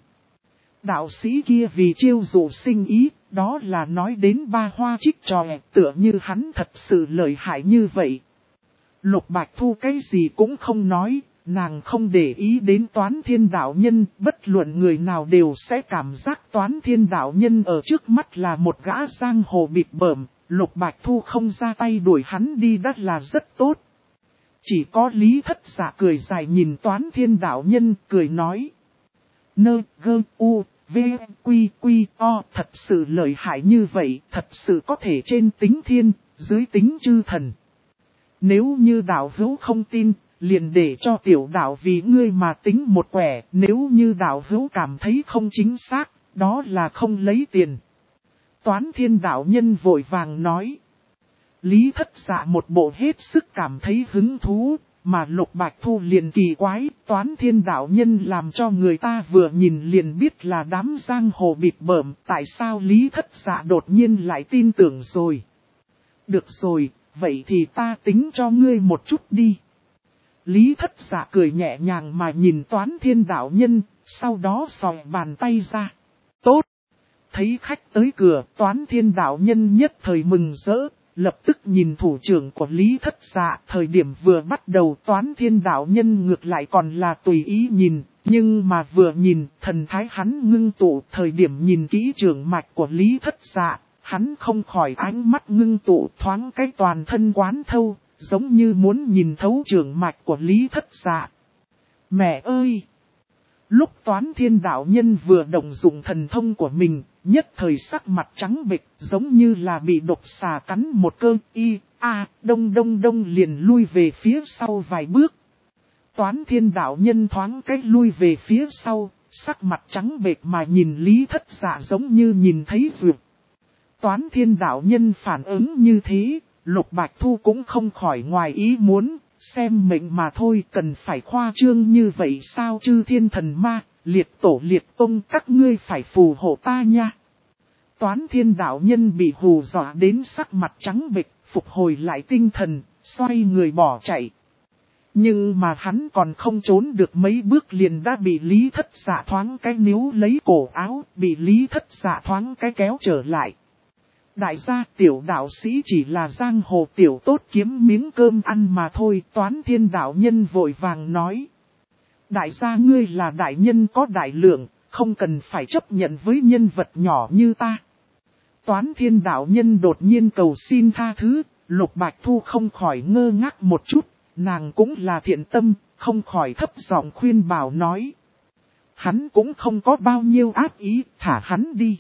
Đạo sĩ kia vì chiêu dụ sinh ý, đó là nói đến ba hoa trích trò, tựa như hắn thật sự lợi hại như vậy. Lục Bạch Thu cái gì cũng không nói, nàng không để ý đến Toán Thiên Đạo Nhân, bất luận người nào đều sẽ cảm giác Toán Thiên Đạo Nhân ở trước mắt là một gã giang hồ bịp bợm, Lục Bạch Thu không ra tay đuổi hắn đi đã là rất tốt. Chỉ có Lý Thất Dạ cười dài nhìn Toán Thiên Đạo Nhân, cười nói. Nơ, gơ, u, v, quy, o, thật sự lợi hại như vậy, thật sự có thể trên tính thiên, dưới tính chư thần. Nếu như đạo hữu không tin, liền để cho tiểu đạo vì ngươi mà tính một quẻ, nếu như đạo hữu cảm thấy không chính xác, đó là không lấy tiền. Toán Thiên Đạo Nhân vội vàng nói. Lý Thất Dạ một bộ hết sức cảm thấy hứng thú, mà Lục Bạch Thu liền kỳ quái, Toán Thiên Đạo Nhân làm cho người ta vừa nhìn liền biết là đám giang hồ bịp bợm, tại sao Lý Thất Dạ đột nhiên lại tin tưởng rồi. Được rồi, vậy thì ta tính cho ngươi một chút đi. Lý Thất Dạ cười nhẹ nhàng mà nhìn Toán Thiên đạo nhân, sau đó xòe bàn tay ra. Tốt! Thấy khách tới cửa, Toán Thiên đạo nhân nhất thời mừng rỡ, lập tức nhìn thủ trưởng của Lý Thất Dạ. Thời điểm vừa bắt đầu Toán Thiên đạo nhân ngược lại còn là tùy ý nhìn, nhưng mà vừa nhìn thần thái hắn ngưng tụ. Thời điểm nhìn kỹ trưởng mạch của Lý Thất Dạ, hắn không khỏi ánh mắt ngưng tụ thoáng cái toàn thân quán thâu, giống như muốn nhìn thấu trưởng mạch của Lý Thất Dạ. Mẹ ơi! Lúc Toán Thiên đạo nhân vừa động dụng thần thông của mình, nhất thời sắc mặt trắng bệch, giống như là bị độc xà cắn một cơn đông liền lui về phía sau vài bước. Toán Thiên đạo nhân thoáng cách lui về phía sau, sắc mặt trắng bệch mà nhìn Lý Thất Dạ giống như nhìn thấy vượt. Toán Thiên đạo nhân phản ứng như thế, Lục Bạch Thu cũng không khỏi ngoài ý muốn, xem mệnh mà thôi, cần phải khoa trương như vậy sao? Chư thiên thần ma, liệt tổ liệt tông, các ngươi phải phù hộ ta nha. Toán Thiên đạo nhân bị hù dọa đến sắc mặt trắng bệch, phục hồi lại tinh thần, xoay người bỏ chạy. Nhưng mà hắn còn không trốn được mấy bước liền đã bị Lý Thất Dạ thoáng cái níu lấy cổ áo, bị Lý Thất Dạ thoáng cái kéo trở lại. Đại gia tiểu đạo sĩ chỉ là giang hồ tiểu tốt kiếm miếng cơm ăn mà thôi. Toán Thiên đạo nhân vội vàng nói. Đại gia ngươi là đại nhân có đại lượng, không cần phải chấp nhận với nhân vật nhỏ như ta. Toán Thiên đạo nhân đột nhiên cầu xin tha thứ, Lục Bạch Thu không khỏi ngơ ngác một chút, nàng cũng là thiện tâm, không khỏi thấp giọng khuyên bảo nói. Hắn cũng không có bao nhiêu ác ý, thả hắn đi.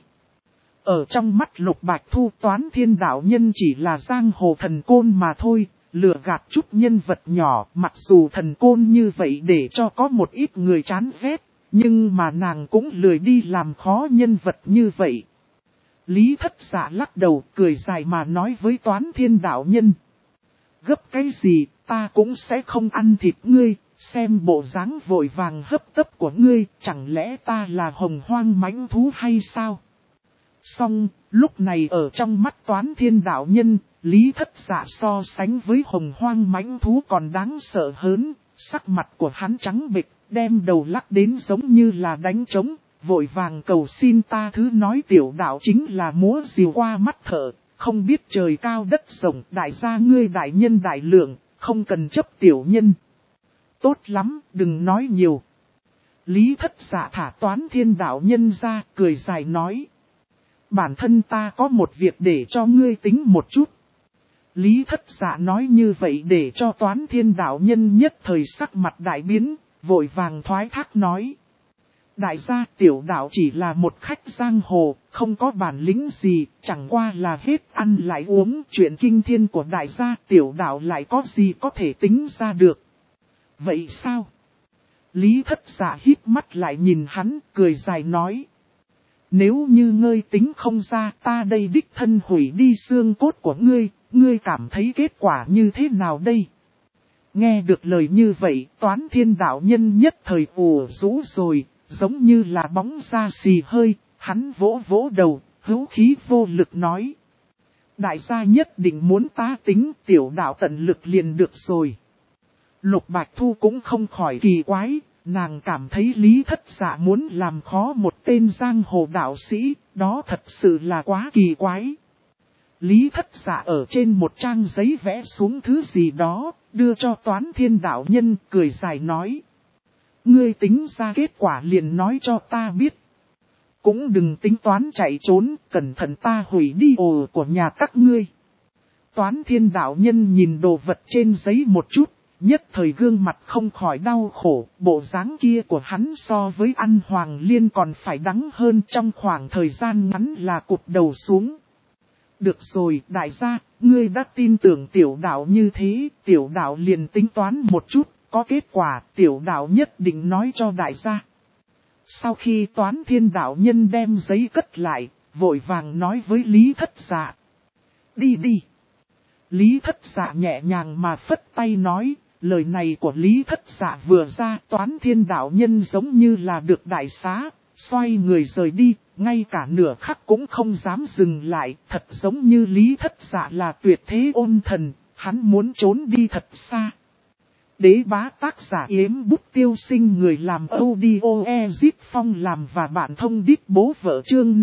Ở trong mắt Lục Bạch Thu, Toán Thiên đạo nhân chỉ là giang hồ thần côn mà thôi, lừa gạt chút nhân vật nhỏ. Mặc dù thần côn như vậy để cho có một ít người chán ghét, nhưng mà nàng cũng lười đi làm khó nhân vật như vậy. Lý Thất Dạ lắc đầu cười dài mà nói với Toán Thiên đạo nhân. Gấp cái gì, ta cũng sẽ không ăn thịt ngươi, xem bộ dáng vội vàng hấp tấp của ngươi, chẳng lẽ ta là hồng hoang mãnh thú hay sao? Xong, lúc này ở trong mắt Toán Thiên đạo nhân, Lý Thất Dạ so sánh với hồng hoang mãnh thú còn đáng sợ hơn, sắc mặt của hắn trắng bệch, đem đầu lắc đến giống như là đánh trống, vội vàng cầu xin ta thứ nói tiểu đạo chính là múa rìu qua mắt thợ, không biết trời cao đất rộng, đại gia ngươi đại nhân đại lượng, không cần chấp tiểu nhân. Tốt lắm, đừng nói nhiều. Lý Thất Dạ thả Toán Thiên đạo nhân ra, cười dài nói. Bản thân ta có một việc để cho ngươi tính một chút. Lý Thất Dạ nói như vậy để cho Toán Thiên đạo nhân nhất thời sắc mặt đại biến, vội vàng thoái thác nói. Đại gia tiểu đạo chỉ là một khách giang hồ, không có bản lĩnh gì, chẳng qua là hết ăn lại uống. Chuyện kinh thiên của đại gia tiểu đạo lại có gì có thể tính ra được. Vậy sao? Lý Thất Dạ hít mắt lại nhìn hắn, cười dài nói. Nếu như ngươi tính không ra, ta đây đích thân hủy đi xương cốt của ngươi, ngươi cảm thấy kết quả như thế nào đây? Nghe được lời như vậy, Toán Thiên đạo nhân nhất thời ủ rũ rồi, giống như là bóng ra xì hơi, hắn vỗ vỗ đầu, hữu khí vô lực nói. Đại gia nhất định muốn ta tính, tiểu đạo tận lực liền được rồi. Lục Bạch Thu cũng không khỏi kỳ quái. Nàng cảm thấy Lý Thất Dạ muốn làm khó một tên giang hồ đạo sĩ, đó thật sự là quá kỳ quái. Lý Thất Dạ ở trên một trang giấy vẽ xuống thứ gì đó, đưa cho Toán Thiên đạo nhân, cười dài nói. Ngươi tính ra kết quả liền nói cho ta biết. Cũng đừng tính toán chạy trốn, cẩn thận ta hủy đi ổ của nhà các ngươi. Toán Thiên đạo nhân nhìn đồ vật trên giấy một chút. Nhất thời gương mặt không khỏi đau khổ, bộ dáng kia của hắn so với ăn hoàng liên còn phải đắng hơn, trong khoảng thời gian ngắn là cụt đầu xuống. Được rồi, đại gia, ngươi đã tin tưởng tiểu đạo như thế, tiểu đạo liền tính toán một chút, có kết quả tiểu đạo nhất định nói cho đại gia. Sau khi Toán Thiên đạo nhân đem giấy cất lại, vội vàng nói với Lý Thất Dạ. Đi đi. Lý Thất Dạ nhẹ nhàng mà phất tay nói. Lời này của Lý Thất Dạ vừa ra, Toán Thiên đạo nhân giống như là được đại xá, xoay người rời đi, ngay cả nửa khắc cũng không dám dừng lại, thật giống như Lý Thất Dạ là tuyệt thế ôn thần, Hắn muốn trốn đi thật xa. Đế bá tác giả Yếm Bút Tiêu Sinh, người làm audio Ezip Phong làm và bạn thông đít bố vợ. Chương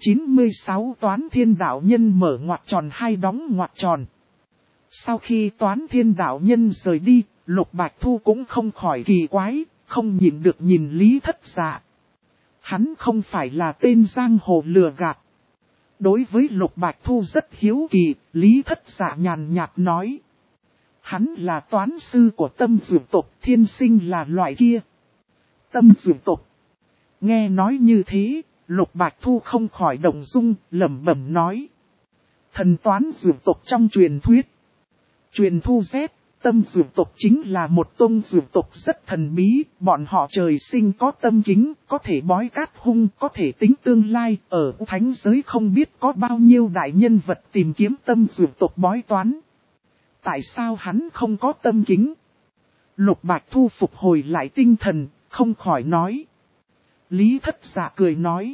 596 Toán Thiên Đạo Nhân mở ngoặc tròn hai đóng ngoặc tròn. Sau khi Toán Thiên Đạo Nhân rời đi, Lục Bạch Thu cũng không khỏi kỳ quái, không nhịn được nhìn Lý Thất Dạ. Hắn không phải là tên giang hồ lừa gạt. Đối với Lục Bạch Thu rất hiếu kỳ, Lý Thất Dạ nhàn nhạt nói. Hắn là toán sư của Tâm Dược tộc, thiên sinh là loại kia. Tâm Dược tộc. Nghe nói như thế, Lục Bạch Thu không khỏi động dung, lẩm bẩm nói. Thần toán dược tộc trong truyền thuyết. Truyền thu Z, Tâm Dược tộc chính là một tông dược tộc rất thần bí, bọn họ trời sinh có tâm kính, có thể bói cát hung, có thể tính tương lai, ở thánh giới không biết có bao nhiêu đại nhân vật tìm kiếm Tâm Dược tộc bói toán. Tại sao hắn không có tâm kính? Lục Bạch Thu phục hồi lại tinh thần, không khỏi nói. Lý Thất Dạ cười nói.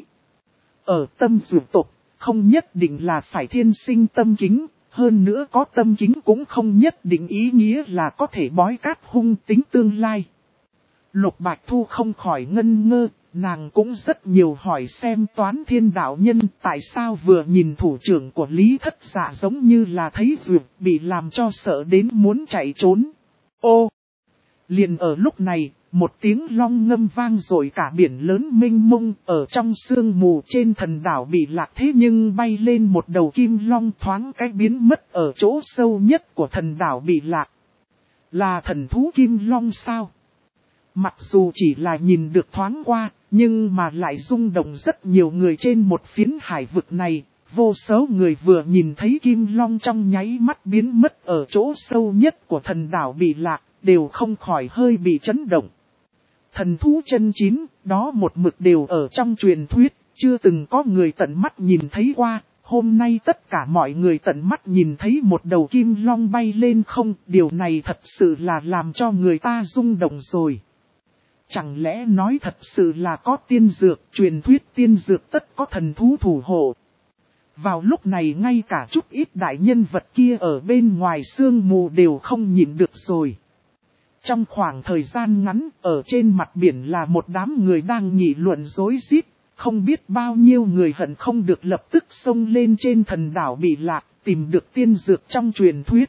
Ở Tâm Dược tộc, không nhất định là phải thiên sinh tâm kính, hơn nữa có tâm kính cũng không nhất định ý nghĩa là có thể bói cát hung tính tương lai. Lục Bạch Thu không khỏi ngân ngơ, nàng cũng rất nhiều hỏi xem Toán Thiên Đạo Nhân tại sao vừa nhìn thủ trưởng của Lý Thất Dạ giống như là thấy duyệt, bị làm cho sợ đến muốn chạy trốn. Ô! Liền ở lúc này, một tiếng long ngâm vang rồi cả biển lớn mênh mông, ở trong sương mù trên thần đảo bị lạc, thế nhưng bay lên một đầu kim long thoáng cái biến mất ở chỗ sâu nhất của thần đảo bị lạc. Là thần thú kim long sao? Mặc dù chỉ là nhìn được thoáng qua, nhưng mà lại rung động rất nhiều người trên một phiến hải vực này. Vô số người vừa nhìn thấy kim long trong nháy mắt biến mất ở chỗ sâu nhất của thần đảo bị lạc, đều không khỏi hơi bị chấn động. Thần thú chân chính, đó một mực đều ở trong truyền thuyết, chưa từng có người tận mắt nhìn thấy qua. Hôm nay tất cả mọi người tận mắt nhìn thấy một đầu kim long bay lên không, điều này thật sự là làm cho người ta rung động rồi. Chẳng lẽ nói thật sự là có tiên dược, truyền thuyết tiên dược tất có thần thú thủ hộ. Vào lúc này ngay cả chút ít đại nhân vật kia ở bên ngoài sương mù đều không nhịn được rồi. Trong khoảng thời gian ngắn, ở trên mặt biển là một đám người đang nghị luận rối rít, không biết bao nhiêu người hận không được lập tức xông lên trên thần đảo bị lạc, tìm được tiên dược trong truyền thuyết.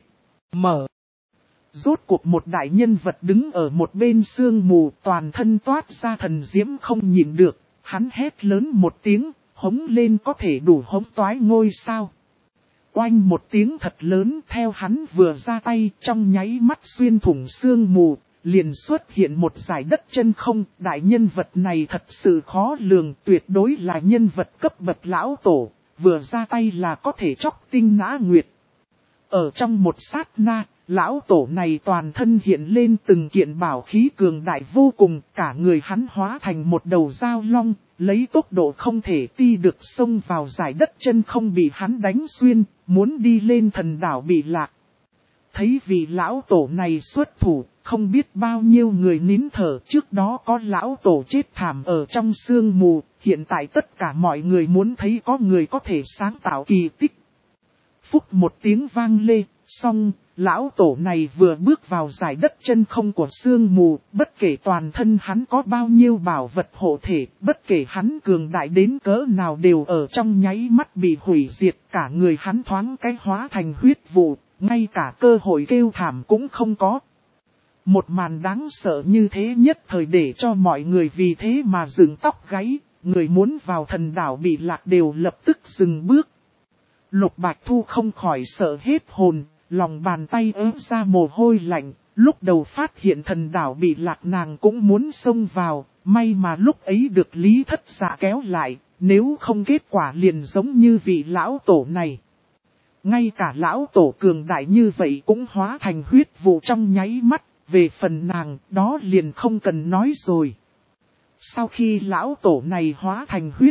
Rốt cuộc một đại nhân vật đứng ở một bên sương mù, toàn thân toát ra thần diễm không nhịn được, hắn hét lớn một tiếng, hống lên có thể đủ hống toái ngôi sao. Oanh một tiếng thật lớn, theo hắn vừa ra tay, trong nháy mắt xuyên thủng sương mù, liền xuất hiện một dải đất chân không. Đại nhân vật này thật sự khó lường, tuyệt đối là nhân vật cấp bậc lão tổ, vừa ra tay là có thể chóc tinh nã nguyệt. Ở trong một sát na, lão tổ này toàn thân hiện lên từng kiện bảo khí cường đại vô cùng, cả người hắn hóa thành một đầu dao long, lấy tốc độ không thể ti được xông vào dải đất chân không bị hắn đánh xuyên, muốn đi lên thần đảo bị lạc. Thấy vị lão tổ này xuất thủ, không biết bao nhiêu người nín thở, trước đó có lão tổ chết thảm ở trong sương mù, hiện tại tất cả mọi người muốn thấy có người có thể sáng tạo kỳ tích. Phúc một tiếng vang lê, xong, lão tổ này vừa bước vào dải đất chân không của sương mù, bất kể toàn thân hắn có bao nhiêu bảo vật hộ thể, bất kể hắn cường đại đến cỡ nào đều ở trong nháy mắt bị hủy diệt, cả người hắn thoáng cái hóa thành huyết vụ, ngay cả cơ hội kêu thảm cũng không có. Một màn đáng sợ như thế nhất thời để cho mọi người vì thế mà dựng tóc gáy, người muốn vào thần đảo bị lạc đều lập tức dừng bước. Lục Bạch Thu không khỏi sợ hết hồn, lòng bàn tay ớt ra mồ hôi lạnh, lúc đầu phát hiện thần đảo bị lạc nàng cũng muốn xông vào, may mà lúc ấy được Lý Thất Dạ kéo lại, nếu không kết quả liền giống như vị lão tổ này. Ngay cả lão tổ cường đại như vậy cũng hóa thành huyết vụ trong nháy mắt, về phần nàng đó liền không cần nói rồi. Sau khi lão tổ này hóa thành huyết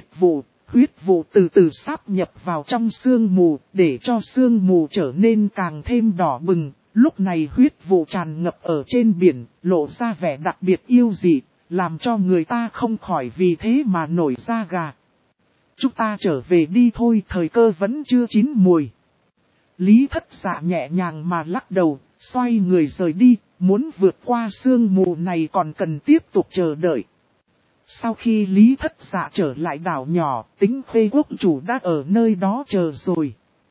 vụ từ từ sáp nhập vào trong sương mù, để cho sương mù trở nên càng thêm đỏ bừng. Lúc này huyết vụ tràn ngập ở trên biển, lộ ra vẻ đặc biệt yêu dị, làm cho người ta không khỏi vì thế mà nổi da gà. Chúng ta trở về đi thôi, thời cơ vẫn chưa chín mùi. Lý Thất Dạ nhẹ nhàng mà lắc đầu, xoay người rời đi, muốn vượt qua sương mù này còn cần tiếp tục chờ đợi. Sau khi Lý Thất Dạ trở lại đảo nhỏ, Tính Khê quốc chủ đã ở nơi đó chờ rồi.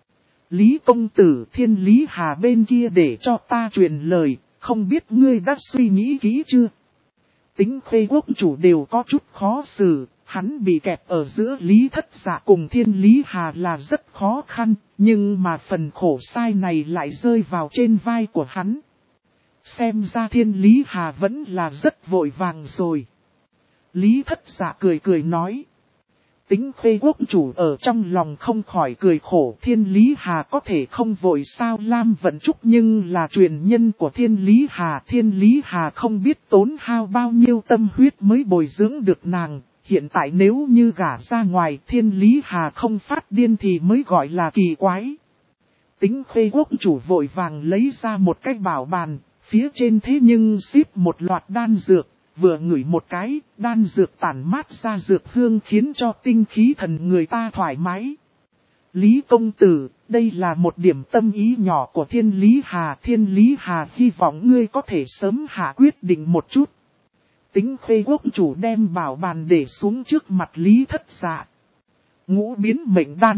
Lý công tử, Thiên Lý Hà bên kia để cho ta truyền lời, không biết ngươi đã suy nghĩ kỹ chưa? Tính Khê quốc chủ đều có chút khó xử, hắn bị kẹp ở giữa Lý Thất Dạ cùng Thiên Lý Hà là rất khó khăn, nhưng mà phần khổ sai này lại rơi vào trên vai của hắn. Xem ra Thiên Lý Hà vẫn là rất vội vàng rồi. Lý Thất Dạ cười cười nói. Tính Khê quốc chủ ở trong lòng không khỏi cười khổ. Thiên Lý Hà có thể không vội sao Lam Vận Trúc nhưng là truyền nhân của Thiên Lý Hà. Thiên Lý Hà không biết tốn hao bao nhiêu tâm huyết mới bồi dưỡng được nàng. Hiện tại nếu như gả ra ngoài Thiên Lý Hà không phát điên thì mới gọi là kỳ quái. Tính Khê quốc chủ vội vàng lấy ra một cái bảo bàn, phía trên thế nhưng xếp một loạt đan dược. Vừa ngửi một cái, đan dược tản mát ra dược hương khiến cho tinh khí thần người ta thoải mái. Lý công tử, đây là một điểm tâm ý nhỏ của Thiên Lý Hà. Thiên Lý Hà hy vọng ngươi có thể sớm hạ quyết định một chút. Tính Khê quốc chủ đem bảo bàn để xuống trước mặt Lý Thất Dạ. Ngũ biến mệnh đan.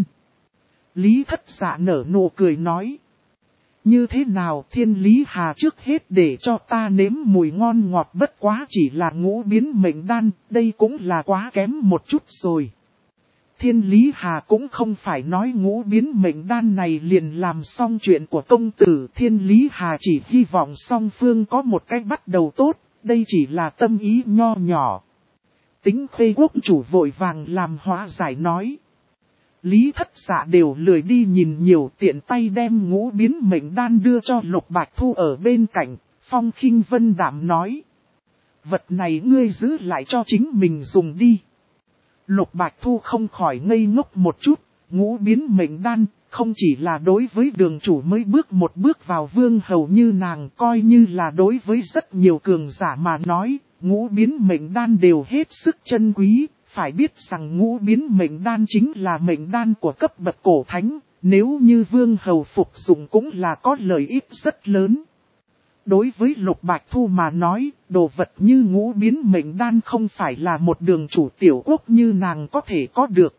Lý Thất Dạ nở nụ cười nói. Như thế nào Thiên Lý Hà trước hết để cho ta nếm mùi ngon ngọt bất quá chỉ là ngũ biến mệnh đan, đây cũng là quá kém một chút rồi. Thiên Lý Hà cũng không phải nói ngũ biến mệnh đan này liền làm xong chuyện của công tử. Thiên Lý Hà chỉ hy vọng song phương có một cách bắt đầu tốt, đây chỉ là tâm ý nho nhỏ. Tính Khê quốc chủ vội vàng làm hóa giải nói. Lý Thất Dạ đều lười đi nhìn nhiều tiện tay đem ngũ biến mệnh đan đưa cho Lục Bạch Thu ở bên cạnh, Phong Khinh Vân Đạm nói. Vật này ngươi giữ lại cho chính mình dùng đi. Lục Bạch Thu không khỏi ngây ngốc một chút, ngũ biến mệnh đan, không chỉ là đối với đường chủ mới bước một bước vào vương hầu như nàng coi như là đối với rất nhiều cường giả mà nói, ngũ biến mệnh đan đều hết sức chân quý. Phải biết rằng ngũ biến mệnh đan chính là mệnh đan của cấp bậc cổ thánh, nếu như vương hầu phục dụng cũng là có lợi ích rất lớn. Đối với Lục Bạch Thu mà nói, đồ vật như ngũ biến mệnh đan không phải là một đường chủ tiểu quốc như nàng có thể có được.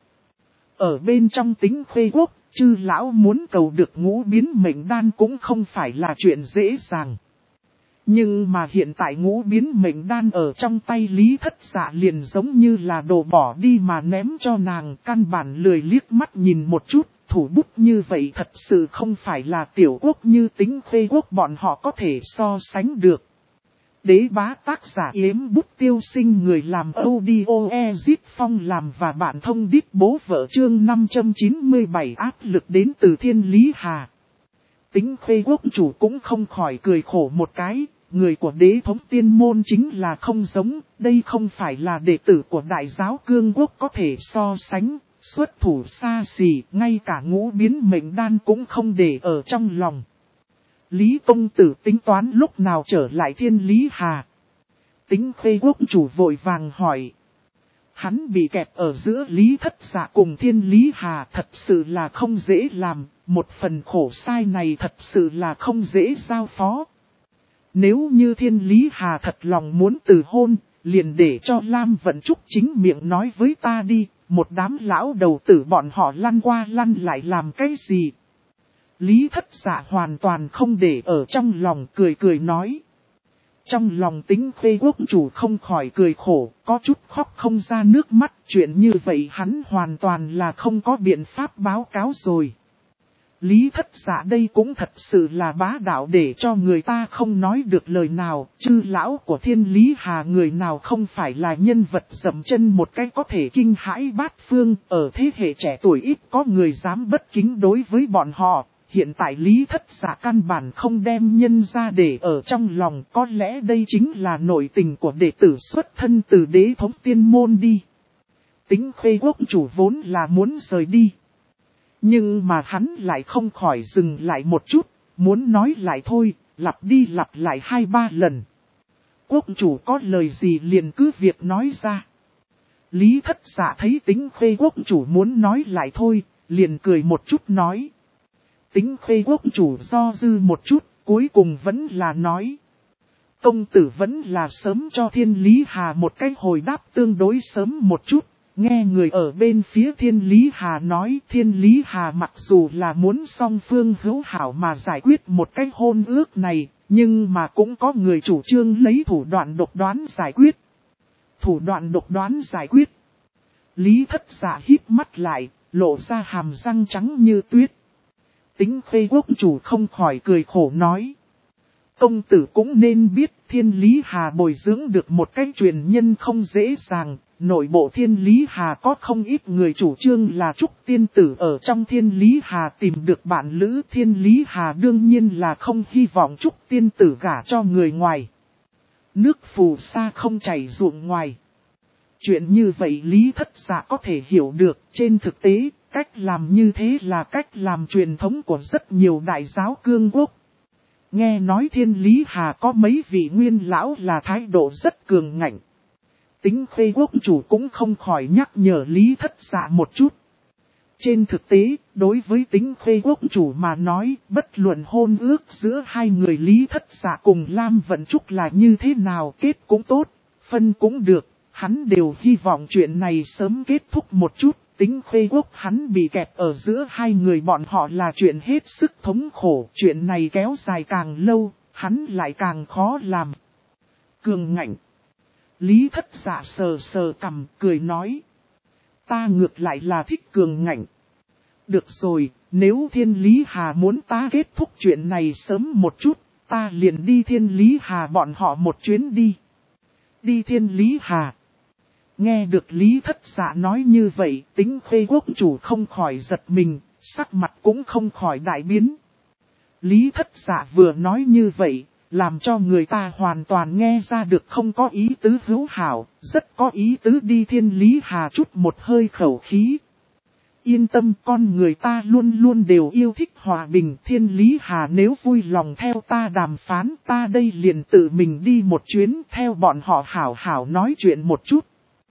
Ở bên trong Tính Khê quốc, chư lão muốn cầu được ngũ biến mệnh đan cũng không phải là chuyện dễ dàng. Nhưng mà hiện tại ngũ biến mệnh đan ở trong tay Lý Thất Dạ liền giống như là đồ bỏ đi mà ném cho nàng, căn bản lười liếc mắt nhìn một chút, thủ bút như vậy thật sự không phải là tiểu quốc như Tính Khê quốc bọn họ có thể so sánh được. Đế bá tác giả Yếm Bút Tiêu Sinh, người làm audio Ezit Phong làm và bạn thông đít bố vợ chương 597 áp lực đến từ Thiên Lý Hà. Tính Khê quốc chủ cũng không khỏi cười khổ một cái. Người của đế thống tiên môn chính là không giống, đây không phải là đệ tử của đại giáo cương quốc có thể so sánh, xuất thủ xa xỉ, ngay cả ngũ biến mệnh đan cũng không để ở trong lòng. Lý công tử tính toán lúc nào trở lại Thiên Lý Hà? Tính Khê quốc chủ vội vàng hỏi. Hắn bị kẹp ở giữa Lý Thất Dạ cùng Thiên Lý Hà thật sự là không dễ làm, một phần khổ sai này thật sự là không dễ giao phó. Nếu như Thiên Lý Hà thật lòng muốn từ hôn, liền để cho Lam Vận Trúc chính miệng nói với ta đi, một đám lão đầu tử bọn họ lăn qua lăn lại làm cái gì. Lý Thất Dạ hoàn toàn không để ở trong lòng, cười cười nói. Trong lòng Tính Khê quốc chủ không khỏi cười khổ, có chút khóc không ra nước mắt, chuyện như vậy hắn hoàn toàn là không có biện pháp báo cáo rồi. Lý Thất Dạ đây cũng thật sự là bá đạo để cho người ta không nói được lời nào, chư lão của Thiên Lý Hà người nào không phải là nhân vật dậm chân một cái có thể kinh hãi bát phương, ở thế hệ trẻ tuổi ít có người dám bất kính đối với bọn họ. Hiện tại Lý Thất Dạ căn bản không đem nhân ra để ở trong lòng, có lẽ đây chính là nội tình của đệ tử xuất thân từ đế thống tiên môn đi. Tính Khê quốc chủ vốn là muốn rời đi. Nhưng mà hắn lại không khỏi dừng lại một chút, muốn nói lại thôi, lặp đi lặp lại 2-3 lần. Quốc chủ có lời gì liền cứ việc nói ra. Lý Thất Dạ thấy Tính Khê quốc chủ muốn nói lại thôi, liền cười một chút nói. Tính Khê quốc chủ do dư một chút, cuối cùng vẫn là nói. Công tử vẫn là sớm cho Thiên Lý Hà một cái hồi đáp tương đối sớm một chút. Nghe người ở bên phía Thiên Lý Hà nói, Thiên Lý Hà mặc dù là muốn song phương hữu hảo mà giải quyết một cái hôn ước này, nhưng mà cũng có người chủ trương lấy thủ đoạn độc đoán giải quyết. Thủ đoạn độc đoán giải quyết. Lý Thất Dạ híp mắt lại, lộ ra hàm răng trắng như tuyết. Tính Khê quốc chủ không khỏi cười khổ nói. Công tử cũng nên biết Thiên Lý Hà bồi dưỡng được một cái truyền nhân không dễ dàng. Nội bộ Thiên Lý Hà có không ít người chủ trương là Trúc Tiên Tử ở trong Thiên Lý Hà tìm được bạn lữ. Thiên Lý Hà đương nhiên là không hy vọng Trúc Tiên Tử gả cho người ngoài. Nước phù sa không chảy ruộng ngoài. Chuyện như vậy Lý Thất Dạ có thể hiểu được. Trên thực tế, cách làm như thế là cách làm truyền thống của rất nhiều đại giáo cương quốc. Nghe nói Thiên Lý Hà có mấy vị nguyên lão là thái độ rất cường ngạnh. Tính Khê quốc chủ cũng không khỏi nhắc nhở Lý Thất Dạ một chút. Trên thực tế, đối với Tính Khê quốc chủ mà nói, bất luận hôn ước giữa hai người Lý Thất Dạ cùng Lam Vận Trúc là như thế nào, kết cũng tốt, phân cũng được, hắn đều hy vọng chuyện này sớm kết thúc một chút. Tính Khê quốc hắn bị kẹp ở giữa hai người bọn họ là chuyện hết sức thống khổ, chuyện này kéo dài càng lâu, hắn lại càng khó làm. Cường ngạnh. Lý Thất Dạ sờ sờ cằm cười nói. Ta ngược lại là thích cường ngạnh. Được rồi, nếu Thiên Lý Hà muốn ta kết thúc chuyện này sớm một chút, ta liền đi Thiên Lý Hà bọn họ một chuyến đi. Đi Thiên Lý Hà. Nghe được Lý Thất Dạ nói như vậy, Tính Khê quốc chủ không khỏi giật mình, sắc mặt cũng không khỏi đại biến. Lý Thất Dạ vừa nói như vậy, làm cho người ta hoàn toàn nghe ra được không có ý tứ hữu hảo, rất có ý tứ đi Thiên Lý Hà chút một hơi khẩu khí. Yên tâm, con người ta luôn luôn đều yêu thích hòa bình. Thiên Lý Hà nếu vui lòng theo ta đàm phán, ta đây liền tự mình đi một chuyến theo bọn họ hảo hảo nói chuyện một chút.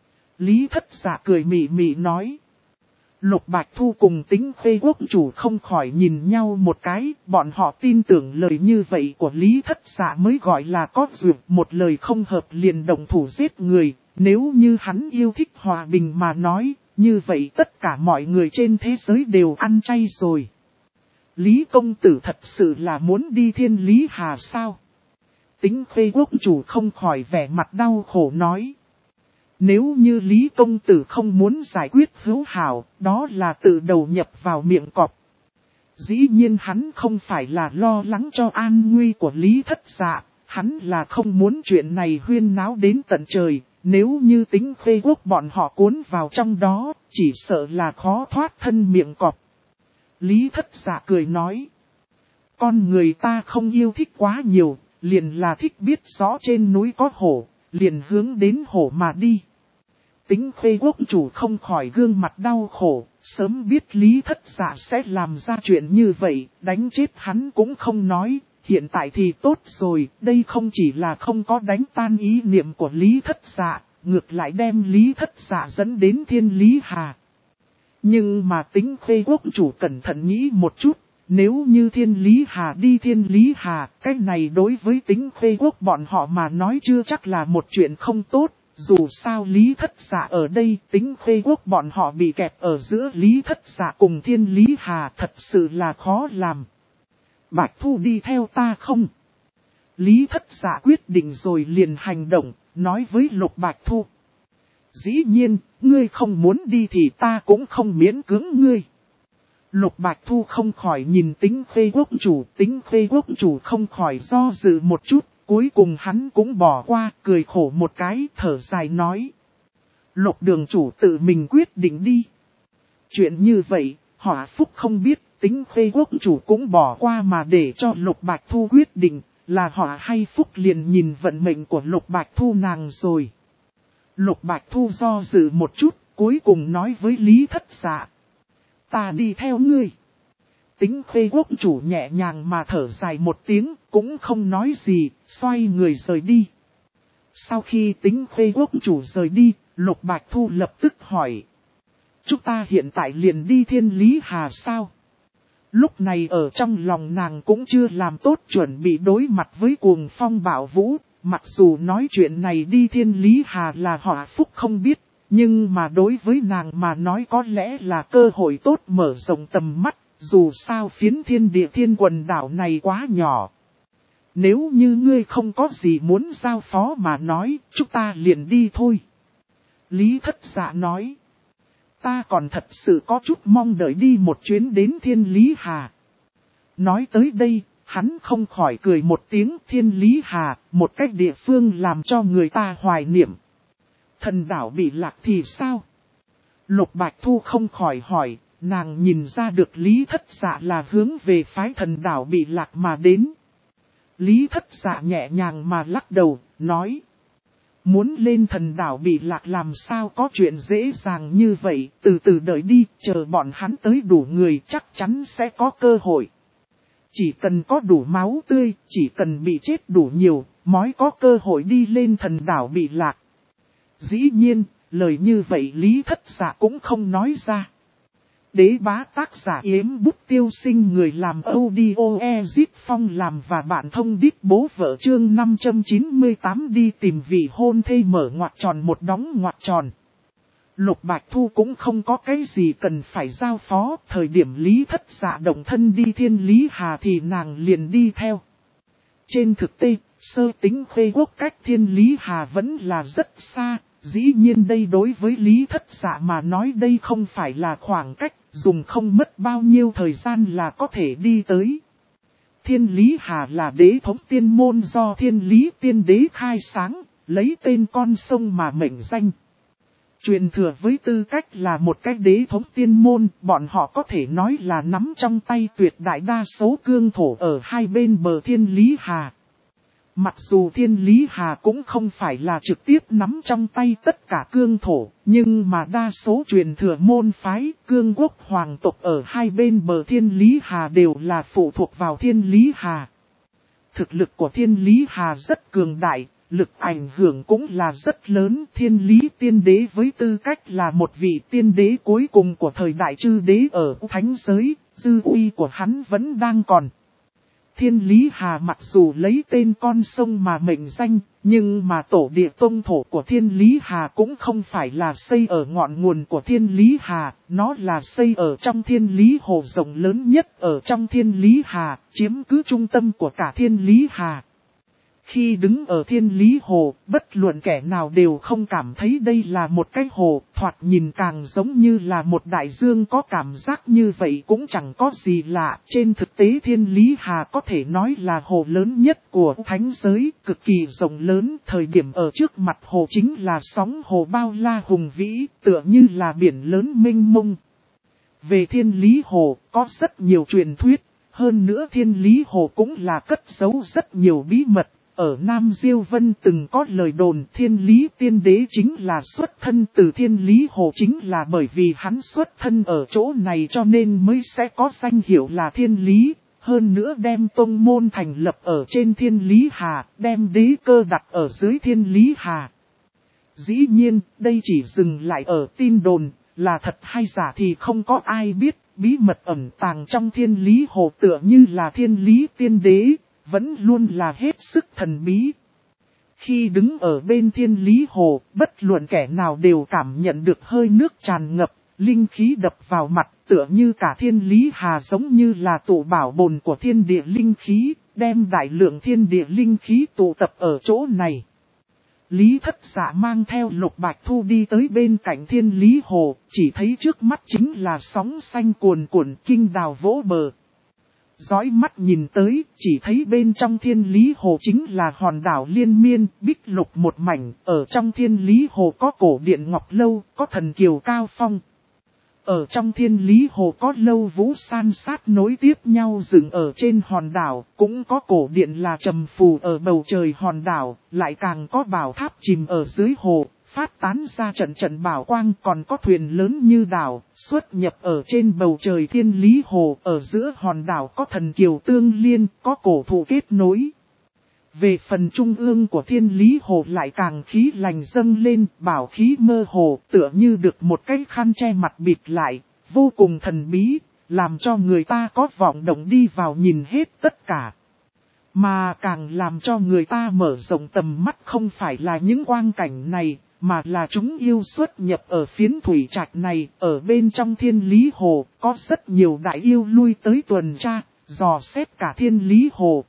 Lý Thất Dạ cười mị mị nói. Lục Bạch Thu cùng Tính Khê quốc chủ không khỏi nhìn nhau một cái, bọn họ tin tưởng lời như vậy của Lý Thất Dạ mới gọi là có duyệt, một lời không hợp liền động thủ giết người. Nếu như hắn yêu thích hòa bình mà nói, như vậy tất cả mọi người trên thế giới đều ăn chay rồi. Lý công tử thật sự là muốn đi Thiên Lý Hà sao? Tính Khê quốc chủ không khỏi vẻ mặt đau khổ nói. Nếu như Lý công tử không muốn giải quyết hữu hảo, đó là tự đầu nhập vào miệng cọp. Dĩ nhiên hắn không phải là lo lắng cho an nguy của Lý Thất Dạ, hắn là không muốn chuyện này huyên náo đến tận trời, nếu như Tính Khê quốc bọn họ cuốn vào trong đó, chỉ sợ là khó thoát thân miệng cọp. Lý Thất Dạ cười nói, con người ta không yêu thích quá nhiều, liền là thích biết rõ trên núi có hổ, liền hướng đến hổ mà đi. Tính Khê quốc chủ không khỏi gương mặt đau khổ, sớm biết Lý Thất Dạ sẽ làm ra chuyện như vậy, đánh chết hắn cũng không nói, hiện tại thì tốt rồi, đây không chỉ là không có đánh tan ý niệm của Lý Thất Dạ, ngược lại đem Lý Thất Dạ dẫn đến Thiên Lý Hà. Nhưng mà Tính Khê quốc chủ cẩn thận nghĩ một chút, nếu như Thiên Lý Hà đi Thiên Lý Hà, cái này đối với Tính Khê quốc bọn họ mà nói chưa chắc là một chuyện không tốt. Dù sao Lý Thất Dạ ở đây, Tính Khê quốc bọn họ bị kẹp ở giữa Lý Thất Dạ cùng Thiên Lý Hà thật sự là khó làm. Bạch Thu đi theo ta không? Lý Thất Dạ quyết định rồi liền hành động, nói với Lục Bạch Thu. Dĩ nhiên, ngươi không muốn đi thì ta cũng không miễn cưỡng ngươi. Lục Bạch Thu không khỏi nhìn Tính Khê quốc chủ, Tính Khê quốc chủ không khỏi do dự một chút. Cuối cùng hắn cũng bỏ qua, cười khổ một cái, thở dài nói. Lục đường chủ tự mình quyết định đi. Chuyện như vậy, Hỏa Phúc không biết, Tính Khê quốc chủ cũng bỏ qua mà để cho Lục Bạch Thu quyết định, là Hỏa hay Phúc liền nhìn vận mệnh của Lục Bạch Thu nàng rồi. Lục Bạch Thu do dự một chút, cuối cùng nói với Lý Thất Dạ. Ta đi theo ngươi. Tính Khê quốc chủ nhẹ nhàng mà thở dài một tiếng, cũng không nói gì, xoay người rời đi. Sau khi Tính Khê quốc chủ rời đi, Lục Bạch Thu lập tức hỏi. Chúng ta hiện tại liền đi Thiên Lý Hà sao? Lúc này ở trong lòng nàng cũng chưa làm tốt chuẩn bị đối mặt với cuồng phong bạo vũ, mặc dù nói chuyện này đi Thiên Lý Hà là họa phúc không biết, nhưng mà đối với nàng mà nói có lẽ là cơ hội tốt mở rộng tầm mắt, dù sao phiến thiên địa thiên quần đảo này quá nhỏ. Nếu như ngươi không có gì muốn giao phó mà nói, chúng ta liền đi thôi. Lý Thất Dạ nói. Ta còn thật sự có chút mong đợi đi một chuyến đến Thiên Lý Hà. Nói tới đây, hắn không khỏi cười một tiếng. Thiên Lý Hà, một cách địa phương làm cho người ta hoài niệm. Thần đảo bị lạc thì sao? Lục Bạch Thu không khỏi hỏi, nàng nhìn ra được Lý Thất Dạ là hướng về phái thần đảo bị lạc mà đến. Lý Thất Dạ nhẹ nhàng mà lắc đầu, nói. Muốn lên thần đảo bị lạc làm sao có chuyện dễ dàng như vậy, từ từ đợi đi, chờ bọn hắn tới đủ người chắc chắn sẽ có cơ hội. Chỉ cần có đủ máu tươi, chỉ cần bị chết đủ nhiều, mới có cơ hội đi lên thần đảo bị lạc. Dĩ nhiên, lời như vậy Lý Thất Dạ cũng không nói ra. Đế bá tác giả Yếm Bút Tiêu Sinh người làm audio Phong làm và bạn thông đít bố vợ chương 598 đi tìm vị hôn thê mở ngoặc tròn một đóng ngoặc tròn. Lục Bạch Thu cũng không có cái gì cần phải giao phó, thời điểm Lý Thất Dạ động thân đi Thiên Lý Hà thì nàng liền đi theo. Trên thực tế, sơ tính Khê Quốc cách Thiên Lý Hà vẫn là rất xa. Dĩ nhiên đây đối với Lý Thất Dạ mà nói đây không phải là khoảng cách, dùng không mất bao nhiêu thời gian là có thể đi tới. Thiên Lý Hà là đế thống tiên môn do Thiên Lý Tiên Đế khai sáng, lấy tên con sông mà mệnh danh. Truyền thừa với tư cách là một cái đế thống tiên môn, bọn họ có thể nói là nắm trong tay tuyệt đại đa số cương thổ ở hai bên bờ Thiên Lý Hà. Mặc dù Thiên Lý Hà cũng không phải là trực tiếp nắm trong tay tất cả cương thổ, nhưng mà đa số truyền thừa môn phái, cương quốc hoàng tộc ở hai bên bờ Thiên Lý Hà đều là phụ thuộc vào Thiên Lý Hà. Thực lực của Thiên Lý Hà rất cường đại, lực ảnh hưởng cũng là rất lớn. Thiên Lý Tiên Đế với tư cách là một vị tiên đế cuối cùng của thời đại chư đế ở thánh giới, dư uy của hắn vẫn đang còn. Thiên Lý Hà mặc dù lấy tên con sông mà mệnh danh, nhưng mà tổ địa tông thổ của Thiên Lý Hà cũng không phải là xây ở ngọn nguồn của Thiên Lý Hà, nó là xây ở trong Thiên Lý Hồ rộng lớn nhất ở trong Thiên Lý Hà, chiếm cứ trung tâm của cả Thiên Lý Hà. Khi đứng ở Thiên Lý Hồ, bất luận kẻ nào đều không cảm thấy đây là một cái hồ, thoạt nhìn càng giống như là một đại dương, có cảm giác như vậy cũng chẳng có gì lạ. Trên thực tế Thiên Lý Hà có thể nói là hồ lớn nhất của thánh giới, cực kỳ rộng lớn, thời điểm ở trước mặt hồ chính là sóng hồ bao la hùng vĩ, tựa như là biển lớn mênh mông. Về Thiên Lý Hồ, có rất nhiều truyền thuyết, hơn nữa Thiên Lý Hồ cũng là cất giấu rất nhiều bí mật. Ở Nam Diêu Vân từng có lời đồn Thiên Lý Tiên Đế chính là xuất thân từ Thiên Lý Hồ, chính là bởi vì hắn xuất thân ở chỗ này cho nên mới sẽ có danh hiệu là Thiên Lý, hơn nữa đem tông môn thành lập ở trên Thiên Lý Hà, đem đế cơ đặt ở dưới Thiên Lý Hà. Dĩ nhiên, đây chỉ dừng lại ở tin đồn, là thật hay giả thì không có ai biết, bí mật ẩn tàng trong Thiên Lý Hồ tựa như là Thiên Lý Tiên Đế. Vẫn luôn là hết sức thần bí. Khi đứng ở bên Thiên Lý Hồ, bất luận kẻ nào đều cảm nhận được hơi nước tràn ngập, linh khí đập vào mặt, tựa như cả Thiên Lý Hà giống như là tụ bảo bồn của thiên địa linh khí, đem đại lượng thiên địa linh khí tụ tập ở chỗ này. Lý Thất Dạ mang theo Lục Bạch Thu đi tới bên cạnh Thiên Lý Hồ, chỉ thấy trước mắt chính là sóng xanh cuồn cuộn, kinh đào vỗ bờ. Dõi mắt nhìn tới, chỉ thấy bên trong Thiên Lý Hồ chính là hòn đảo liên miên, bích lục một mảnh, ở trong Thiên Lý Hồ có cổ điện Ngọc Lâu, có thần kiều Cao Phong. Ở trong Thiên Lý Hồ có lâu vũ san sát nối tiếp nhau dựng ở trên hòn đảo, cũng có cổ điện là trầm phù ở bầu trời hòn đảo, lại càng có bảo tháp chìm ở dưới hồ, phát tán ra trận trận bảo quang, còn có thuyền lớn như đảo, xuất nhập ở trên bầu trời Thiên Lý Hồ, ở giữa hòn đảo có thần kiều tương liên, có cổ thụ kết nối. Về phần trung ương của Thiên Lý Hồ lại càng khí lành dâng lên, bảo khí mơ hồ, tựa như được một cái khăn che mặt bịt lại, vô cùng thần bí, làm cho người ta có vọng động đi vào nhìn hết tất cả. Mà càng làm cho người ta mở rộng tầm mắt không phải là những quang cảnh này, mà là chúng yêu xuất nhập ở phiến thủy trạch này. Ở bên trong Thiên Lý Hồ có rất nhiều đại yêu lui tới tuần tra, dò xét cả Thiên Lý Hồ.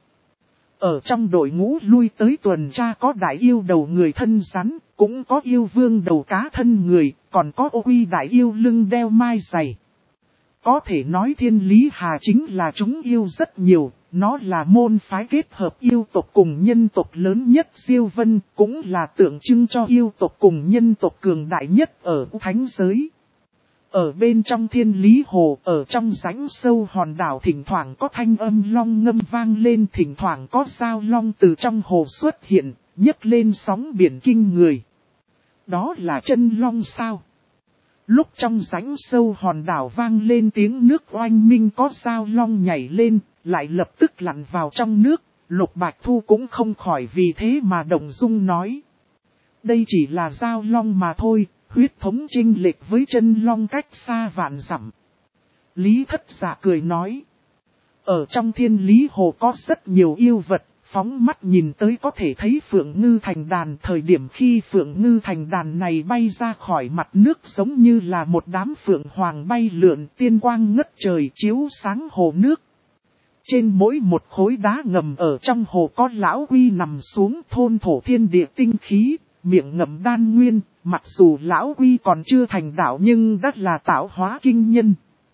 Ở trong đội ngũ lui tới tuần tra có đại yêu đầu người thân rắn, cũng có yêu vương đầu cá thân người, còn có ô uy đại yêu lưng đeo mai dày. Có thể nói Thiên Lý Hà chính là chúng yêu rất nhiều, nó là môn phái kết hợp yêu tộc cùng nhân tộc lớn nhất Diêu Vân, cũng là tượng trưng cho yêu tộc cùng nhân tộc cường đại nhất ở thánh giới. Ở bên trong Thiên Lý Hồ, ở trong rãnh sâu hòn đảo thỉnh thoảng có thanh âm long ngâm vang lên, thỉnh thoảng có sao long từ trong hồ xuất hiện, nhấc lên sóng biển kinh người. Đó là chân long sao? Lúc trong rãnh sâu hòn đảo vang lên tiếng nước oanh minh có sao long nhảy lên, lại lập tức lặn vào trong nước, Lục Bạch Thu cũng không khỏi vì thế mà động dung nói. Đây chỉ là sao long mà thôi, huyết thống chênh lệch với chân long cách xa vạn dặm. Lý Thất Dạ cười nói. Ở trong Thiên Lý Hồ có rất nhiều yêu vật, phóng mắt nhìn tới có thể thấy Phượng Ngư thành đàn. Thời điểm khi Phượng Ngư thành đàn này bay ra khỏi mặt nước giống như là một đám phượng hoàng bay lượn, tiên quang ngất trời chiếu sáng hồ nước. Trên mỗi một khối đá ngầm ở trong hồ có lão quy nằm xuống thôn thổ thiên địa tinh khí, miệng ngậm đan nguyên, mặc dù lão quy còn chưa thành đạo nhưng đã là tạo hóa kinh nhân.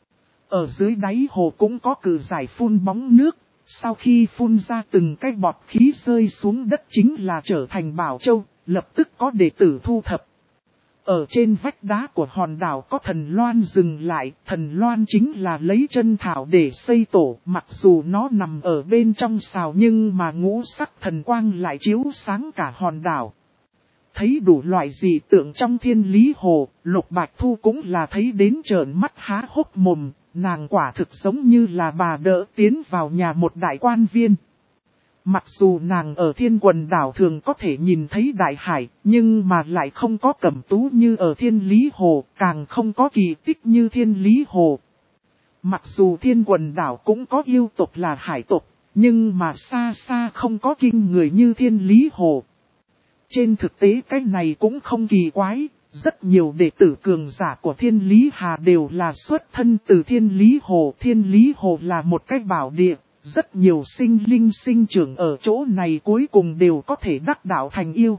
Ở dưới đáy hồ cũng có cự giải phun bóng nước, sau khi phun ra từng cái bọt khí rơi xuống đất chính là trở thành bảo châu, lập tức có đệ tử thu thập. Ở trên vách đá của hòn đảo có thần loan dừng lại, thần loan chính là lấy chân thảo để xây tổ, mặc dù nó nằm ở bên trong xào nhưng mà ngũ sắc thần quang lại chiếu sáng cả hòn đảo. Thấy đủ loại dị tượng trong Thiên Lý Hồ, Lục Bạch Thu cũng là thấy đến trợn mắt há hốc mồm, nàng quả thực giống như là bà đỡ tiến vào nhà một đại quan viên. Mặc dù nàng ở Thiên Quần Đảo thường có thể nhìn thấy đại hải, nhưng mà lại không có cẩm tú như ở Thiên Lý Hồ, càng không có kỳ tích như Thiên Lý Hồ. Mặc dù Thiên Quần Đảo cũng có yêu tộc là hải tộc, nhưng mà xa xa không có kinh người như Thiên Lý Hồ. Trên thực tế cái này cũng không kỳ quái, rất nhiều đệ tử cường giả của Thiên Lý Hà đều là xuất thân từ Thiên Lý Hồ. Thiên Lý Hồ là một cái bảo địa, rất nhiều sinh linh sinh trưởng ở chỗ này cuối cùng đều có thể đắc đạo thành yêu.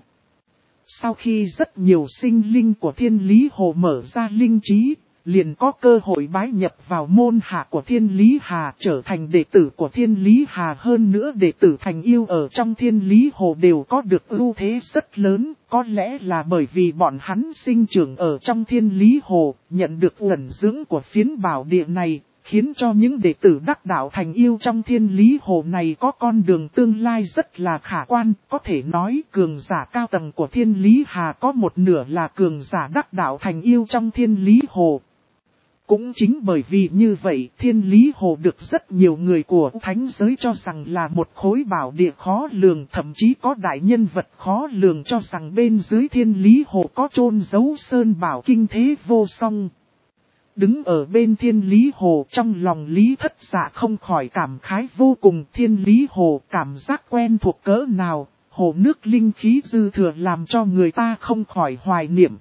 Sau khi rất nhiều sinh linh của Thiên Lý Hồ mở ra linh trí, liền có cơ hội bái nhập vào môn hạ của Thiên Lý Hà, trở thành đệ tử của Thiên Lý Hà. Hơn nữa đệ tử thành yêu ở trong Thiên Lý Hồ đều có được ưu thế rất lớn, có lẽ là bởi vì bọn hắn sinh trưởng ở trong Thiên Lý Hồ, nhận được ẩn dưỡng của phiến bảo địa này, khiến cho những đệ tử đắc đạo thành yêu trong Thiên Lý Hồ này có con đường tương lai rất là khả quan. Có thể nói cường giả cao tầng của Thiên Lý Hà có một nửa là cường giả đắc đạo thành yêu trong Thiên Lý Hồ. Cũng chính bởi vì như vậy, Thiên Lý Hồ được rất nhiều người của thánh giới cho rằng là một khối bảo địa khó lường, thậm chí có đại nhân vật khó lường cho rằng bên dưới Thiên Lý Hồ có chôn giấu sơn bảo kinh thế vô song. Đứng ở bên Thiên Lý Hồ, trong lòng Lý Thất Dạ không khỏi cảm khái vô cùng. Thiên Lý Hồ cảm giác quen thuộc cỡ nào, hồ nước linh khí dư thừa làm cho người ta không khỏi hoài niệm.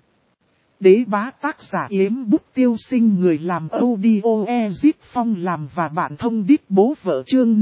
Đế bá tác giả Yếm Bút Tiêu Sinh, người làm audio Phong làm và bạn thông đít bố vợ chương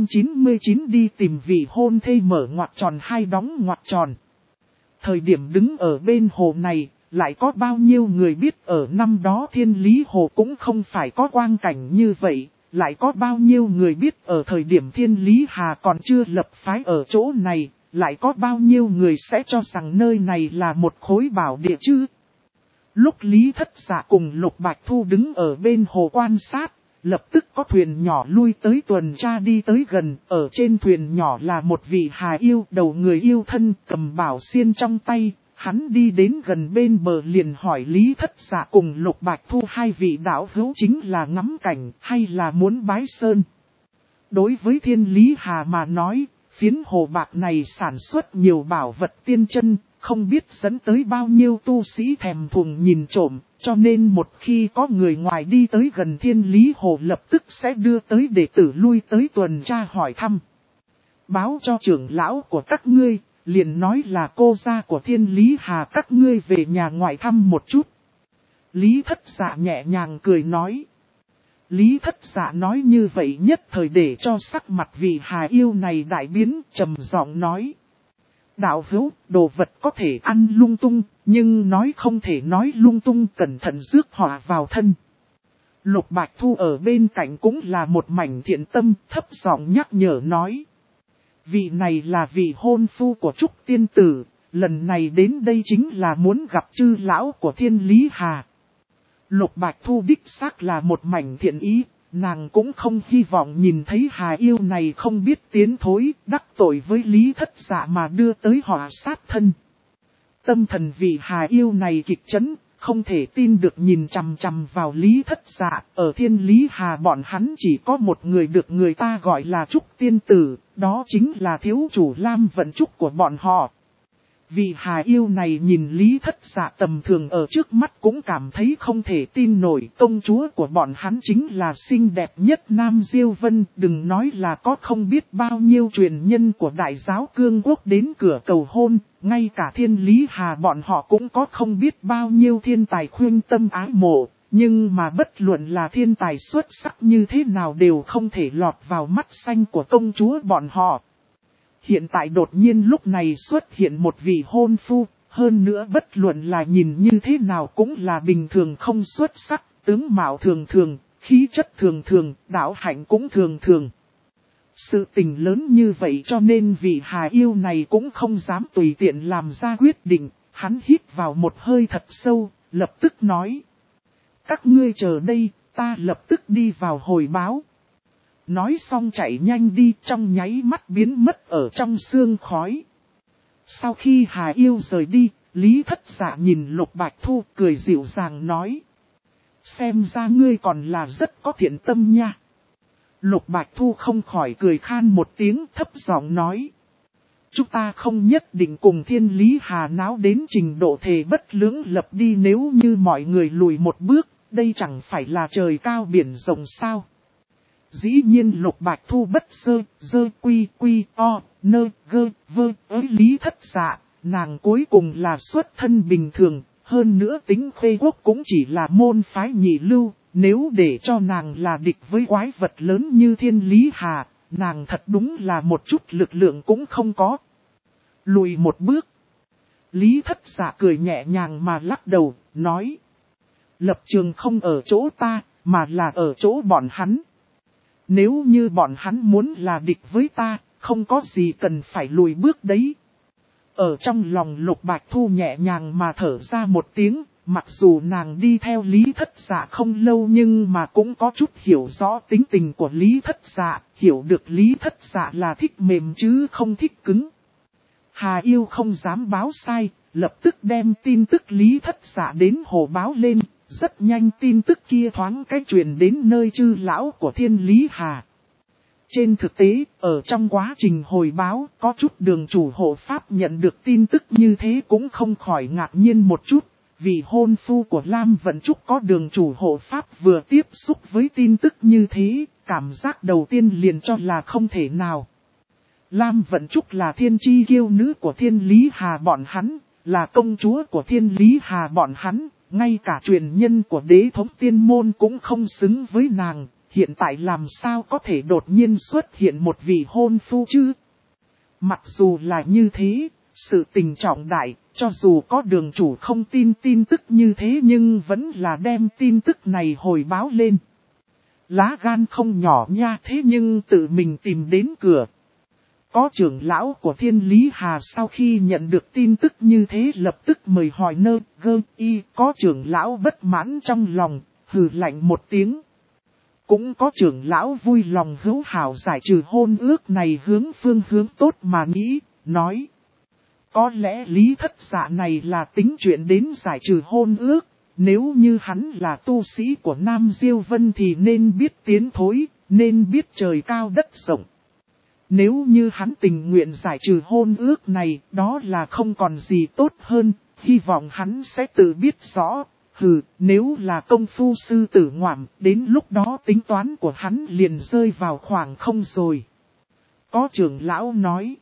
599 đi tìm vị hôn thê mở ngoặc tròn hai đóng ngoặc tròn. Thời điểm đứng ở bên hồ này, lại có bao nhiêu người biết ở năm đó Thiên Lý Hồ cũng không phải có quang cảnh như vậy, lại có bao nhiêu người biết ở thời điểm Thiên Lý Hà còn chưa lập phái ở chỗ này, lại có bao nhiêu người sẽ cho rằng nơi này là một khối bảo địa chứ. Lúc Lý Thất Dạ cùng Lục Bạch Thu đứng ở bên hồ quan sát, lập tức có thuyền nhỏ lui tới tuần tra đi tới gần. Ở trên thuyền nhỏ là một vị hà yêu đầu người yêu thân cầm bảo xiên trong tay. Hắn đi đến gần bên bờ liền hỏi Lý Thất Dạ cùng Lục Bạch Thu hai vị đạo hữu chính là ngắm cảnh hay là muốn bái sơn. Đối với Thiên Lý Hà mà nói, phiến hồ bạc này sản xuất nhiều bảo vật tiên chân, không biết dẫn tới bao nhiêu tu sĩ thèm thuồng nhìn trộm, Cho nên một khi có người ngoài đi tới gần Thiên Lý Hồ lập tức sẽ đưa tới đệ tử lui tới tuần tra hỏi thăm. Báo cho trưởng lão của các ngươi, liền nói là cô gia của Thiên Lý Hà các ngươi về nhà ngoại thăm một chút. Lý Thất Dạ nhẹ nhàng cười nói. Lý Thất Dạ nói như vậy nhất thời để cho sắc mặt vị Hà yêu này đại biến, trầm giọng nói. Đạo hữu, đồ vật có thể ăn lung tung, nhưng nói không thể nói lung tung, cẩn thận rước họa vào thân. Lục Bạch Thu ở bên cạnh cũng là một mảnh thiện tâm, thấp giọng nhắc nhở nói. Vị này là vị hôn phu của Trúc Tiên Tử, lần này đến đây chính là muốn gặp chư lão của Thiên Lý Hà. Lục Bạch Thu đích xác là một mảnh thiện ý, nàng cũng không hy vọng nhìn thấy Hà yêu này không biết tiến thối, đắc tội với Lý Thất Dạ mà đưa tới họa sát thân. Tâm thần vị Hà yêu này kịch chấn, không thể tin được nhìn chằm chằm vào Lý Thất Dạ, ở Thiên Lý Hà bọn hắn chỉ có một người được người ta gọi là Trúc Tiên Tử, đó chính là thiếu chủ Lam Vận Trúc của bọn họ. Vị Hà yêu này nhìn Lý Thất Dạ tầm thường ở trước mắt cũng cảm thấy không thể tin nổi, công chúa của bọn hắn chính là xinh đẹp nhất Nam Diêu Vân, đừng nói là có không biết bao nhiêu truyền nhân của đại giáo cương quốc đến cửa cầu hôn, ngay cả Thiên Lý Hà bọn họ cũng có không biết bao nhiêu thiên tài khuyên tâm ái mộ, nhưng mà bất luận là thiên tài xuất sắc như thế nào đều không thể lọt vào mắt xanh của công chúa bọn họ. Hiện tại đột nhiên lúc này xuất hiện một vị hôn phu, hơn nữa bất luận là nhìn như thế nào cũng là bình thường không xuất sắc, tướng mạo thường thường, khí chất thường thường, đạo hạnh cũng thường thường. Sự tình lớn như vậy cho nên vị Hà yêu này cũng không dám tùy tiện làm ra quyết định, hắn hít vào một hơi thật sâu, lập tức nói. Các ngươi chờ đây, ta lập tức đi vào hồi báo. Nói xong chạy nhanh đi trong nháy mắt biến mất ở trong sương khói. Sau khi Hà yêu rời đi, Lý Thất Dạ nhìn Lục Bạch Thu cười dịu dàng nói. Xem ra ngươi còn là rất có thiện tâm nha. Lục Bạch Thu không khỏi cười khan một tiếng thấp giọng nói. Chúng ta không nhất định cùng Thiên Lý Hà náo đến trình độ thề bất lưỡng lập đi, nếu như mọi người lùi một bước, đây chẳng phải là trời cao biển rộng sao. Dĩ nhiên Lục Bạch Thu bất dơ quy o nơ gơ vơ ới Lý Thất Dạ, nàng cuối cùng là xuất thân bình thường, hơn nữa tính Khuê Quốc cũng chỉ là môn phái nhị lưu, nếu để cho nàng là địch với quái vật lớn như Thiên Lý Hà, nàng thật đúng là một chút lực lượng cũng không có. Lùi một bước. Lý Thất Dạ cười nhẹ nhàng mà lắc đầu, nói. Lập trường không ở chỗ ta, mà là ở chỗ bọn hắn. Nếu như bọn hắn muốn là địch với ta, không có gì cần phải lùi bước đấy. Ở trong lòng Lục Bạch Thu nhẹ nhàng mà thở ra một tiếng, mặc dù nàng đi theo Lý Thất Dạ không lâu nhưng mà cũng có chút hiểu rõ tính tình của Lý Thất Dạ, hiểu được Lý Thất Dạ là thích mềm chứ không thích cứng. Hà yêu không dám báo sai, lập tức đem tin tức Lý Thất Dạ đến hồ báo lên. Rất nhanh tin tức kia thoáng cái truyền đến nơi chư lão của Thiên Lý Hà. Trên thực tế, ở trong quá trình hồi báo, có chút đường chủ hộ pháp nhận được tin tức như thế cũng không khỏi ngạc nhiên một chút. Vì hôn phu của Lam Vận Trúc có đường chủ hộ pháp vừa tiếp xúc với tin tức như thế, cảm giác đầu tiên liền cho là không thể nào. Lam Vận Trúc là thiên chi kiêu nữ của Thiên Lý Hà bọn hắn, là công chúa của Thiên Lý Hà bọn hắn. Ngay cả truyền nhân của đế thống tiên môn cũng không xứng với nàng, hiện tại làm sao có thể đột nhiên xuất hiện một vị hôn phu chứ? Mặc dù là như thế, sự tình trọng đại, cho dù có đường chủ không tin tin tức như thế nhưng vẫn là đem tin tức này hồi báo lên. Lá gan không nhỏ nha, thế nhưng tự mình tìm đến cửa. Có trưởng lão của Thiên Lý Hà sau khi nhận được tin tức như thế lập tức mời hỏi nơ gơ y, có trưởng lão bất mãn trong lòng, hừ lạnh một tiếng. Cũng có trưởng lão vui lòng hữu hảo giải trừ hôn ước này hướng phương hướng tốt mà nghĩ, nói. Có lẽ Lý Thất Dạ này là tính chuyện đến giải trừ hôn ước, nếu như hắn là tu sĩ của Nam Diêu Vân thì nên biết tiến thối, nên biết trời cao đất rộng. Nếu như hắn tình nguyện giải trừ hôn ước này, đó là không còn gì tốt hơn, hy vọng hắn sẽ tự biết rõ, Hừ, nếu là công phu sư tử ngoạm, đến lúc đó tính toán của hắn liền rơi vào khoảng không rồi. Có trưởng lão nói.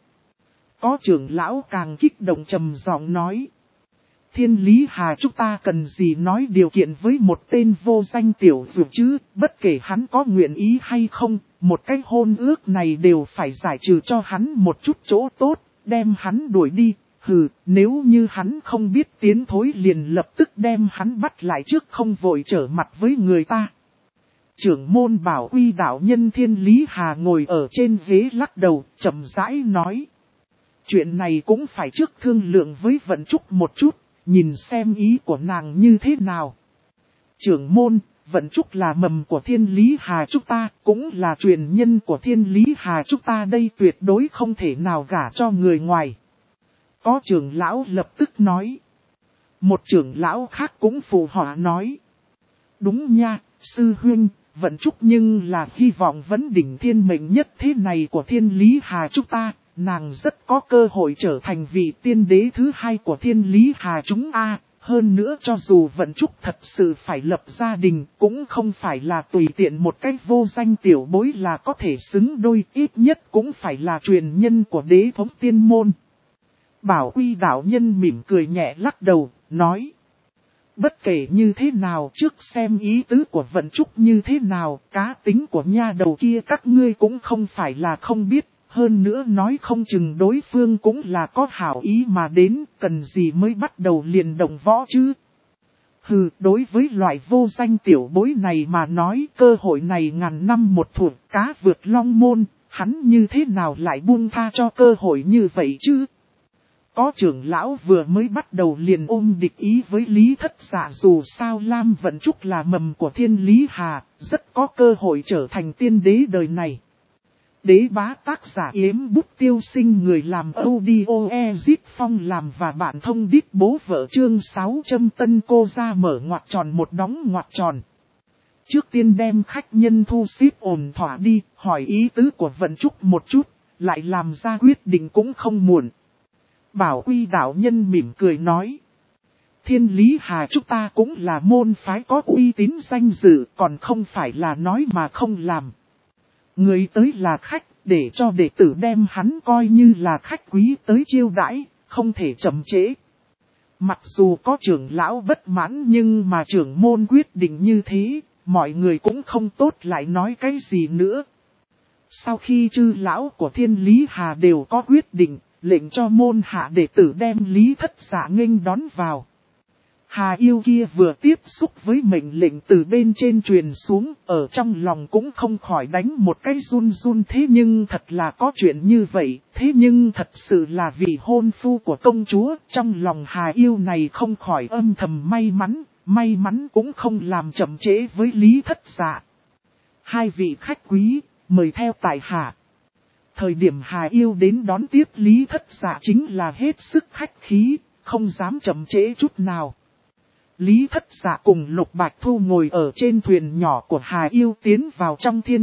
Có trưởng lão càng kích động trầm giọng nói. Thiên Lý Hà chúng ta cần gì nói điều kiện với một tên vô danh tiểu dược chứ, bất kể hắn có nguyện ý hay không, một cái hôn ước này đều phải giải trừ cho hắn một chút chỗ tốt, đem hắn đuổi đi. Hừ, nếu như hắn không biết tiến thối liền lập tức đem hắn bắt lại trước không vội trở mặt với người ta. Trưởng môn Bảo Uy đạo nhân Thiên Lý Hà ngồi ở trên ghế lắc đầu, chậm rãi nói. Chuyện này cũng phải trước thương lượng với Vận Trúc một chút, nhìn xem ý của nàng như thế nào. Trưởng môn, Vận Trúc là mầm của Thiên Lý Hà chúng ta, cũng là truyền nhân của Thiên Lý Hà chúng ta đây tuyệt đối không thể nào gả cho người ngoài. Có trưởng lão lập tức nói. Một trưởng lão khác cũng phụ họa nói. Đúng nha, sư huynh, Vận Trúc nhưng là hy vọng vấn đỉnh thiên mệnh nhất thế này của Thiên Lý Hà chúng ta, nàng rất có cơ hội trở thành vị tiên đế thứ hai của Thiên Lý Hà chúng a. Hơn nữa cho dù Vận Trúc thật sự phải lập gia đình, cũng không phải là tùy tiện một cách vô danh tiểu bối là có thể xứng đôi, ít nhất cũng phải là truyền nhân của đế thống tiên môn. Bảo Uy đạo nhân mỉm cười nhẹ lắc đầu, nói. Bất kể như thế nào trước xem ý tứ của Vận Trúc như thế nào, cá tính của nha đầu kia các ngươi cũng không phải là không biết, hơn nữa nói không chừng đối phương cũng là có hảo ý mà đến, cần gì mới bắt đầu liền đồng võ chứ. Hừ, đối với loại vô danh tiểu bối này mà nói cơ hội này ngàn năm một thủa cá vượt long môn, hắn như thế nào lại buông tha cho cơ hội như vậy chứ. Có trưởng lão vừa mới bắt đầu liền ôm địch ý với Lý Thất Dạ dù sao Lam Vận Trúc là mầm của Thiên Lý Hà, rất có cơ hội trở thành tiên đế đời này. Đế bá tác giả Yếm Bút Tiêu Sinh người làm audio Ezit Phong làm và bạn thông đít bố vợ chương 600 tân cô ra mở ngoặc tròn một đóng ngoặc tròn. Trước tiên đem khách nhân thu xếp ổn thỏa đi, hỏi ý tứ của Vận Trúc một chút, lại làm ra quyết định cũng không muộn. Bảo Uy đạo nhân mỉm cười nói. Thiên Lý Hà chúng ta cũng là môn phái có uy tín danh dự, còn không phải là nói mà không làm. Người tới là khách, để cho đệ tử đem hắn coi như là khách quý tới chiêu đãi, không thể chậm trễ. Mặc dù có trưởng lão bất mãn nhưng mà trưởng môn quyết định như thế, mọi người cũng không tốt lại nói cái gì nữa. Sau khi chư lão của Thiên Lý Hà đều có quyết định, lệnh cho môn hạ đệ tử đem Lý Thất Dạ nghênh đón vào. Hà yêu kia vừa tiếp xúc với mệnh lệnh từ bên trên truyền xuống, ở trong lòng cũng không khỏi đánh một cái run run thế nhưng thật là có chuyện như vậy, thế nhưng thật sự là vị hôn phu của công chúa, trong lòng Hà yêu này không khỏi âm thầm may mắn cũng không làm chậm trễ với Lý Thất Dạ. Hai vị khách quý, mời theo tại hạ. Thời điểm Hà yêu đến đón tiếp Lý Thất Dạ chính là hết sức khách khí, không dám chậm trễ chút nào. Lý Thất Dạ cùng Lục Bạch Thu ngồi ở trên thuyền nhỏ của Hà yêu tiến vào trong Thiên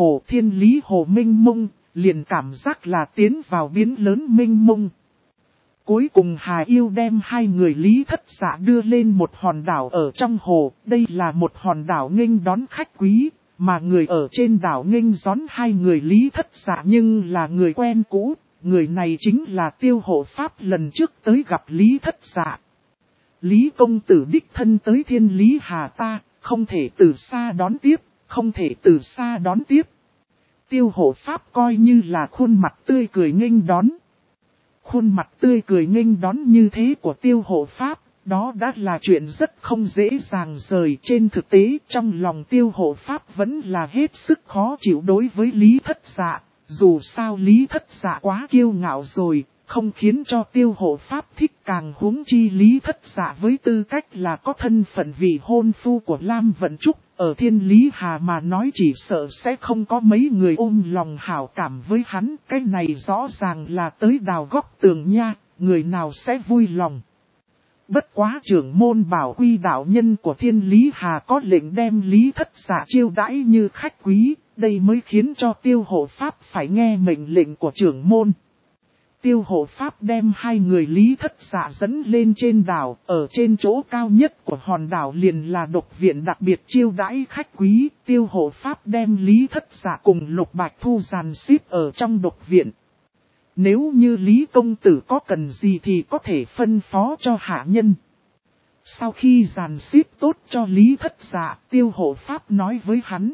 Lý Hồ mênh mông, liền cảm giác là tiến vào biển lớn mênh mông. Cuối cùng Hà yêu đem hai người Lý Thất Dạ đưa lên một hòn đảo ở trong hồ, đây là một hòn đảo nghênh đón khách quý. Mà người ở trên đảo nghênh đón hai người Lý Thất Dạ nhưng là người quen cũ, người này chính là Tiêu Hộ Pháp lần trước tới gặp Lý Thất Dạ. Lý công tử đích thân tới Thiên Lý Hà ta, không thể từ xa đón tiếp, không thể từ xa đón tiếp. Tiêu Hộ Pháp coi như là khuôn mặt tươi cười nghênh đón. Khuôn mặt tươi cười nghênh đón như thế của Tiêu Hộ Pháp. Đó đã là chuyện rất không dễ dàng rời. Trên thực tế trong lòng Tiêu Hộ Pháp vẫn là hết sức khó chịu đối với Lý Thất Dạ. Dù sao Lý Thất Dạ quá kiêu ngạo rồi, không khiến cho Tiêu Hộ Pháp thích, càng huống chi Lý Thất Dạ với tư cách là có thân phận vị hôn phu của Lam Vận Trúc. Ở Thiên Lý Hà mà nói chỉ sợ sẽ không có mấy người ôm lòng hảo cảm với hắn. Cái này rõ ràng là tới đào góc tường nha, người nào sẽ vui lòng. Bất quá trưởng môn Bảo Uy đạo nhân của Thiên Lý Hà có lệnh đem Lý Thất Dạ chiêu đãi như khách quý, đây mới khiến cho Tiêu Hộ Pháp phải nghe mệnh lệnh của trưởng môn. Tiêu hộ pháp đem hai người Lý Thất Dạ dẫn lên trên đảo, ở trên chỗ cao nhất của hòn đảo liền là độc viện đặc biệt chiêu đãi khách quý. Tiêu hộ pháp đem Lý Thất Dạ cùng Lục Bạch Thu dàn xếp ở trong độc viện. Nếu như Lý công tử có cần gì thì có thể phân phó cho hạ nhân. Sau khi dàn xếp tốt cho Lý Thất Dạ, tiêu hộ pháp nói với hắn.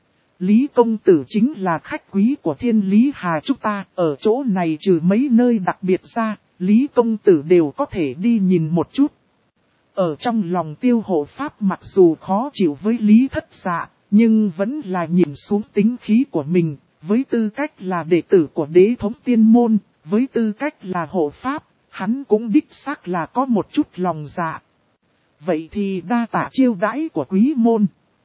Lý công tử chính là khách quý của Thiên Lý Hà chúng ta, ở chỗ này trừ mấy nơi đặc biệt ra, Lý công tử đều có thể đi nhìn một chút. Ở trong lòng tiêu hộ pháp mặc dù khó chịu với Lý Thất Dạ, nhưng vẫn là nhìn xuống tính khí của mình, với tư cách là đệ tử của đế thống tiên môn, với tư cách là hộ pháp, hắn cũng đích xác là có một chút lòng dạ. Vậy thì đa tạ chiêu đãi của quý môn.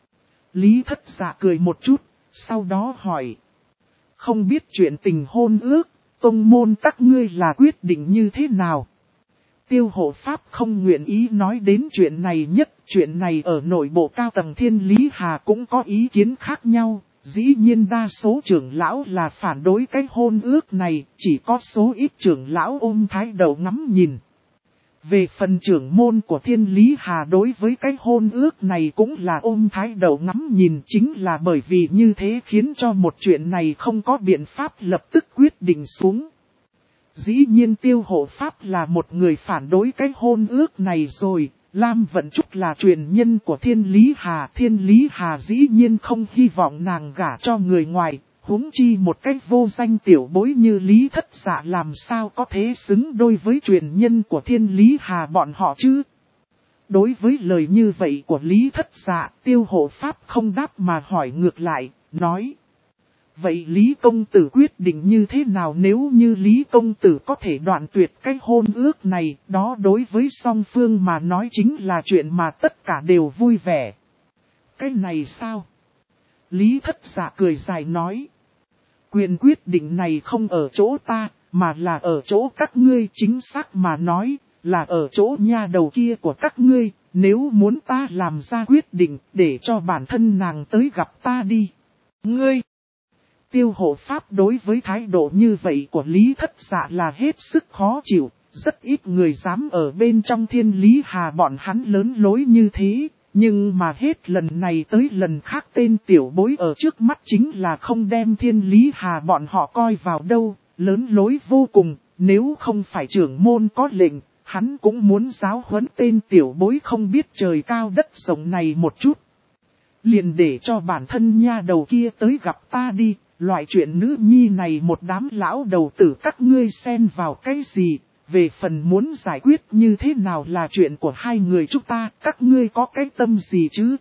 Lý Thất Dạ cười một chút, sau đó hỏi. Không biết chuyện tình hôn ước, tông môn các ngươi là quyết định như thế nào? Tiêu hộ pháp không nguyện ý nói đến chuyện này nhất, chuyện này ở nội bộ cao tầng Thiên Lý Hà cũng có ý kiến khác nhau. Dĩ nhiên đa số trưởng lão là phản đối cái hôn ước này, chỉ có số ít trưởng lão ôm thái độ ngắm nhìn. Về phần trưởng môn của Thiên Lý Hà đối với cái hôn ước này cũng là ôm thái độ ngắm nhìn, chính là bởi vì như thế khiến cho một chuyện này không có biện pháp lập tức quyết định xuống. Dĩ nhiên tiêu hộ pháp là một người phản đối cái hôn ước này rồi, Lam Vận Trúc là truyền nhân của Thiên Lý Hà dĩ nhiên không hy vọng nàng gả cho người ngoài, huống chi một cách vô danh tiểu bối như Lý Thất Dạ làm sao có thế xứng đôi với truyền nhân của Thiên Lý Hà bọn họ chứ. Đối với lời như vậy của Lý Thất Dạ, tiêu hộ pháp không đáp mà hỏi ngược lại, nói. Vậy Lý công tử quyết định như thế nào nếu như Lý công tử có thể đoạn tuyệt cái hôn ước này, đó đối với song phương mà nói chính là chuyện mà tất cả đều vui vẻ. Cái này sao? Lý Thất Dạ cười dài nói. Quyền quyết định này không ở chỗ ta, mà là ở chỗ các ngươi, chính xác mà nói, là ở chỗ nha đầu kia của các ngươi, nếu muốn ta làm ra quyết định, để cho bản thân nàng tới gặp ta đi. Ngươi! Tiêu hộ pháp đối với thái độ như vậy của Lý Thất Dạ là hết sức khó chịu, rất ít người dám ở bên trong Thiên Lý Hà bọn hắn lớn lối như thế. Nhưng mà hết lần này tới lần khác tên tiểu bối ở trước mắt chính là không đem Thiên Lý Hà bọn họ coi vào đâu, lớn lối vô cùng, nếu không phải trưởng môn có lệnh, hắn cũng muốn giáo huấn tên tiểu bối không biết trời cao đất rộng này một chút. Liền để cho bản thân nha đầu kia tới gặp ta đi, loại chuyện nữ nhi này một đám lão đầu tử các ngươi xen vào cái gì? Về phần muốn giải quyết như thế nào là chuyện của hai người chúng ta, các ngươi có cái tâm gì chứ?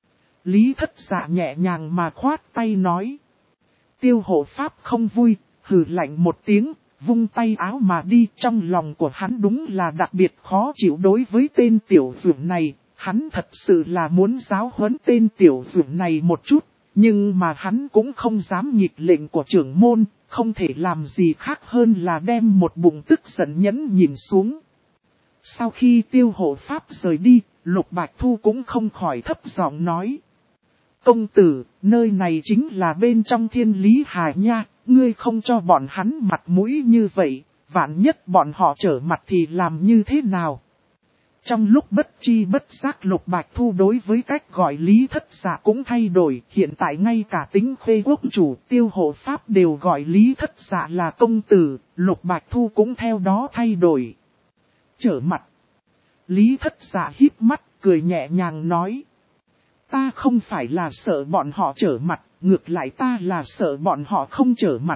Lý Thất Dạ nhẹ nhàng mà khoát tay nói. Tiêu hộ pháp không vui, hừ lạnh một tiếng, vung tay áo mà đi. Trong lòng của hắn đúng là đặc biệt khó chịu đối với tên tiểu dũng này, hắn thật sự là muốn giáo huấn tên tiểu dũng này một chút, nhưng mà hắn cũng không dám nghịch lệnh của trưởng môn. Không thể làm gì khác hơn là đem một bụng tức giận nhẫn nhìn xuống. Sau khi tiêu hộ pháp rời đi, Lục Bạch Thu cũng không khỏi thấp giọng nói. Công tử, nơi này chính là bên trong Thiên Lý Hà nha, ngươi không cho bọn hắn mặt mũi như vậy, vạn nhất bọn họ trở mặt thì làm như thế nào? Trong lúc bất chi bất giác Lục Bạch Thu đối với cách gọi Lý Thất Dạ cũng thay đổi, hiện tại ngay cả tính khuê quốc chủ tiêu hộ pháp đều gọi Lý Thất Dạ là công tử, Lục Bạch Thu cũng theo đó thay đổi. Trở mặt. Lý Thất Dạ híp mắt, cười nhẹ nhàng nói. Ta không phải là sợ bọn họ trở mặt, ngược lại ta là sợ bọn họ không trở mặt.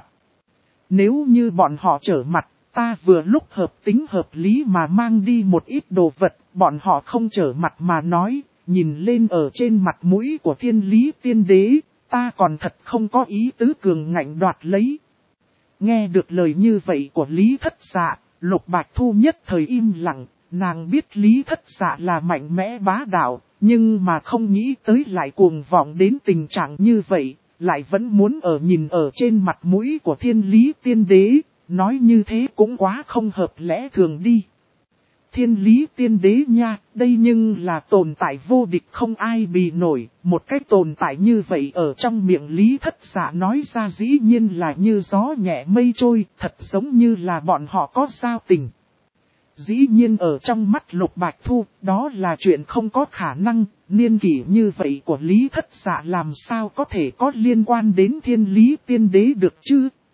Nếu như bọn họ trở mặt, ta vừa lúc hợp tính hợp lý mà mang đi một ít đồ vật, bọn họ không trở mặt mà nói, nhìn lên ở trên mặt mũi của Thiên Lý Tiên Đế, ta còn thật không có ý tứ cường ngạnh đoạt lấy. Nghe được lời như vậy của Lý Thất Dạ, Lục Bạch Thu nhất thời im lặng, nàng biết Lý Thất Dạ là mạnh mẽ bá đạo, nhưng mà không nghĩ tới lại cuồng vọng đến tình trạng như vậy, lại vẫn muốn nhìn ở trên mặt mũi của Thiên Lý Tiên Đế. Nói như thế cũng quá không hợp lẽ thường đi. Thiên lý tiên đế nha, đây nhưng là tồn tại vô địch không ai bì nổi, một cái tồn tại như vậy ở trong miệng Lý Thất Dạ nói ra dĩ nhiên là như gió nhẹ mây trôi, thật giống như là bọn họ có giao tình. Dĩ nhiên ở trong mắt Lục Bạch Thu, đó là chuyện không có khả năng, niên kỷ như vậy của Lý Thất Dạ làm sao có thể có liên quan đến Thiên lý tiên đế được chứ?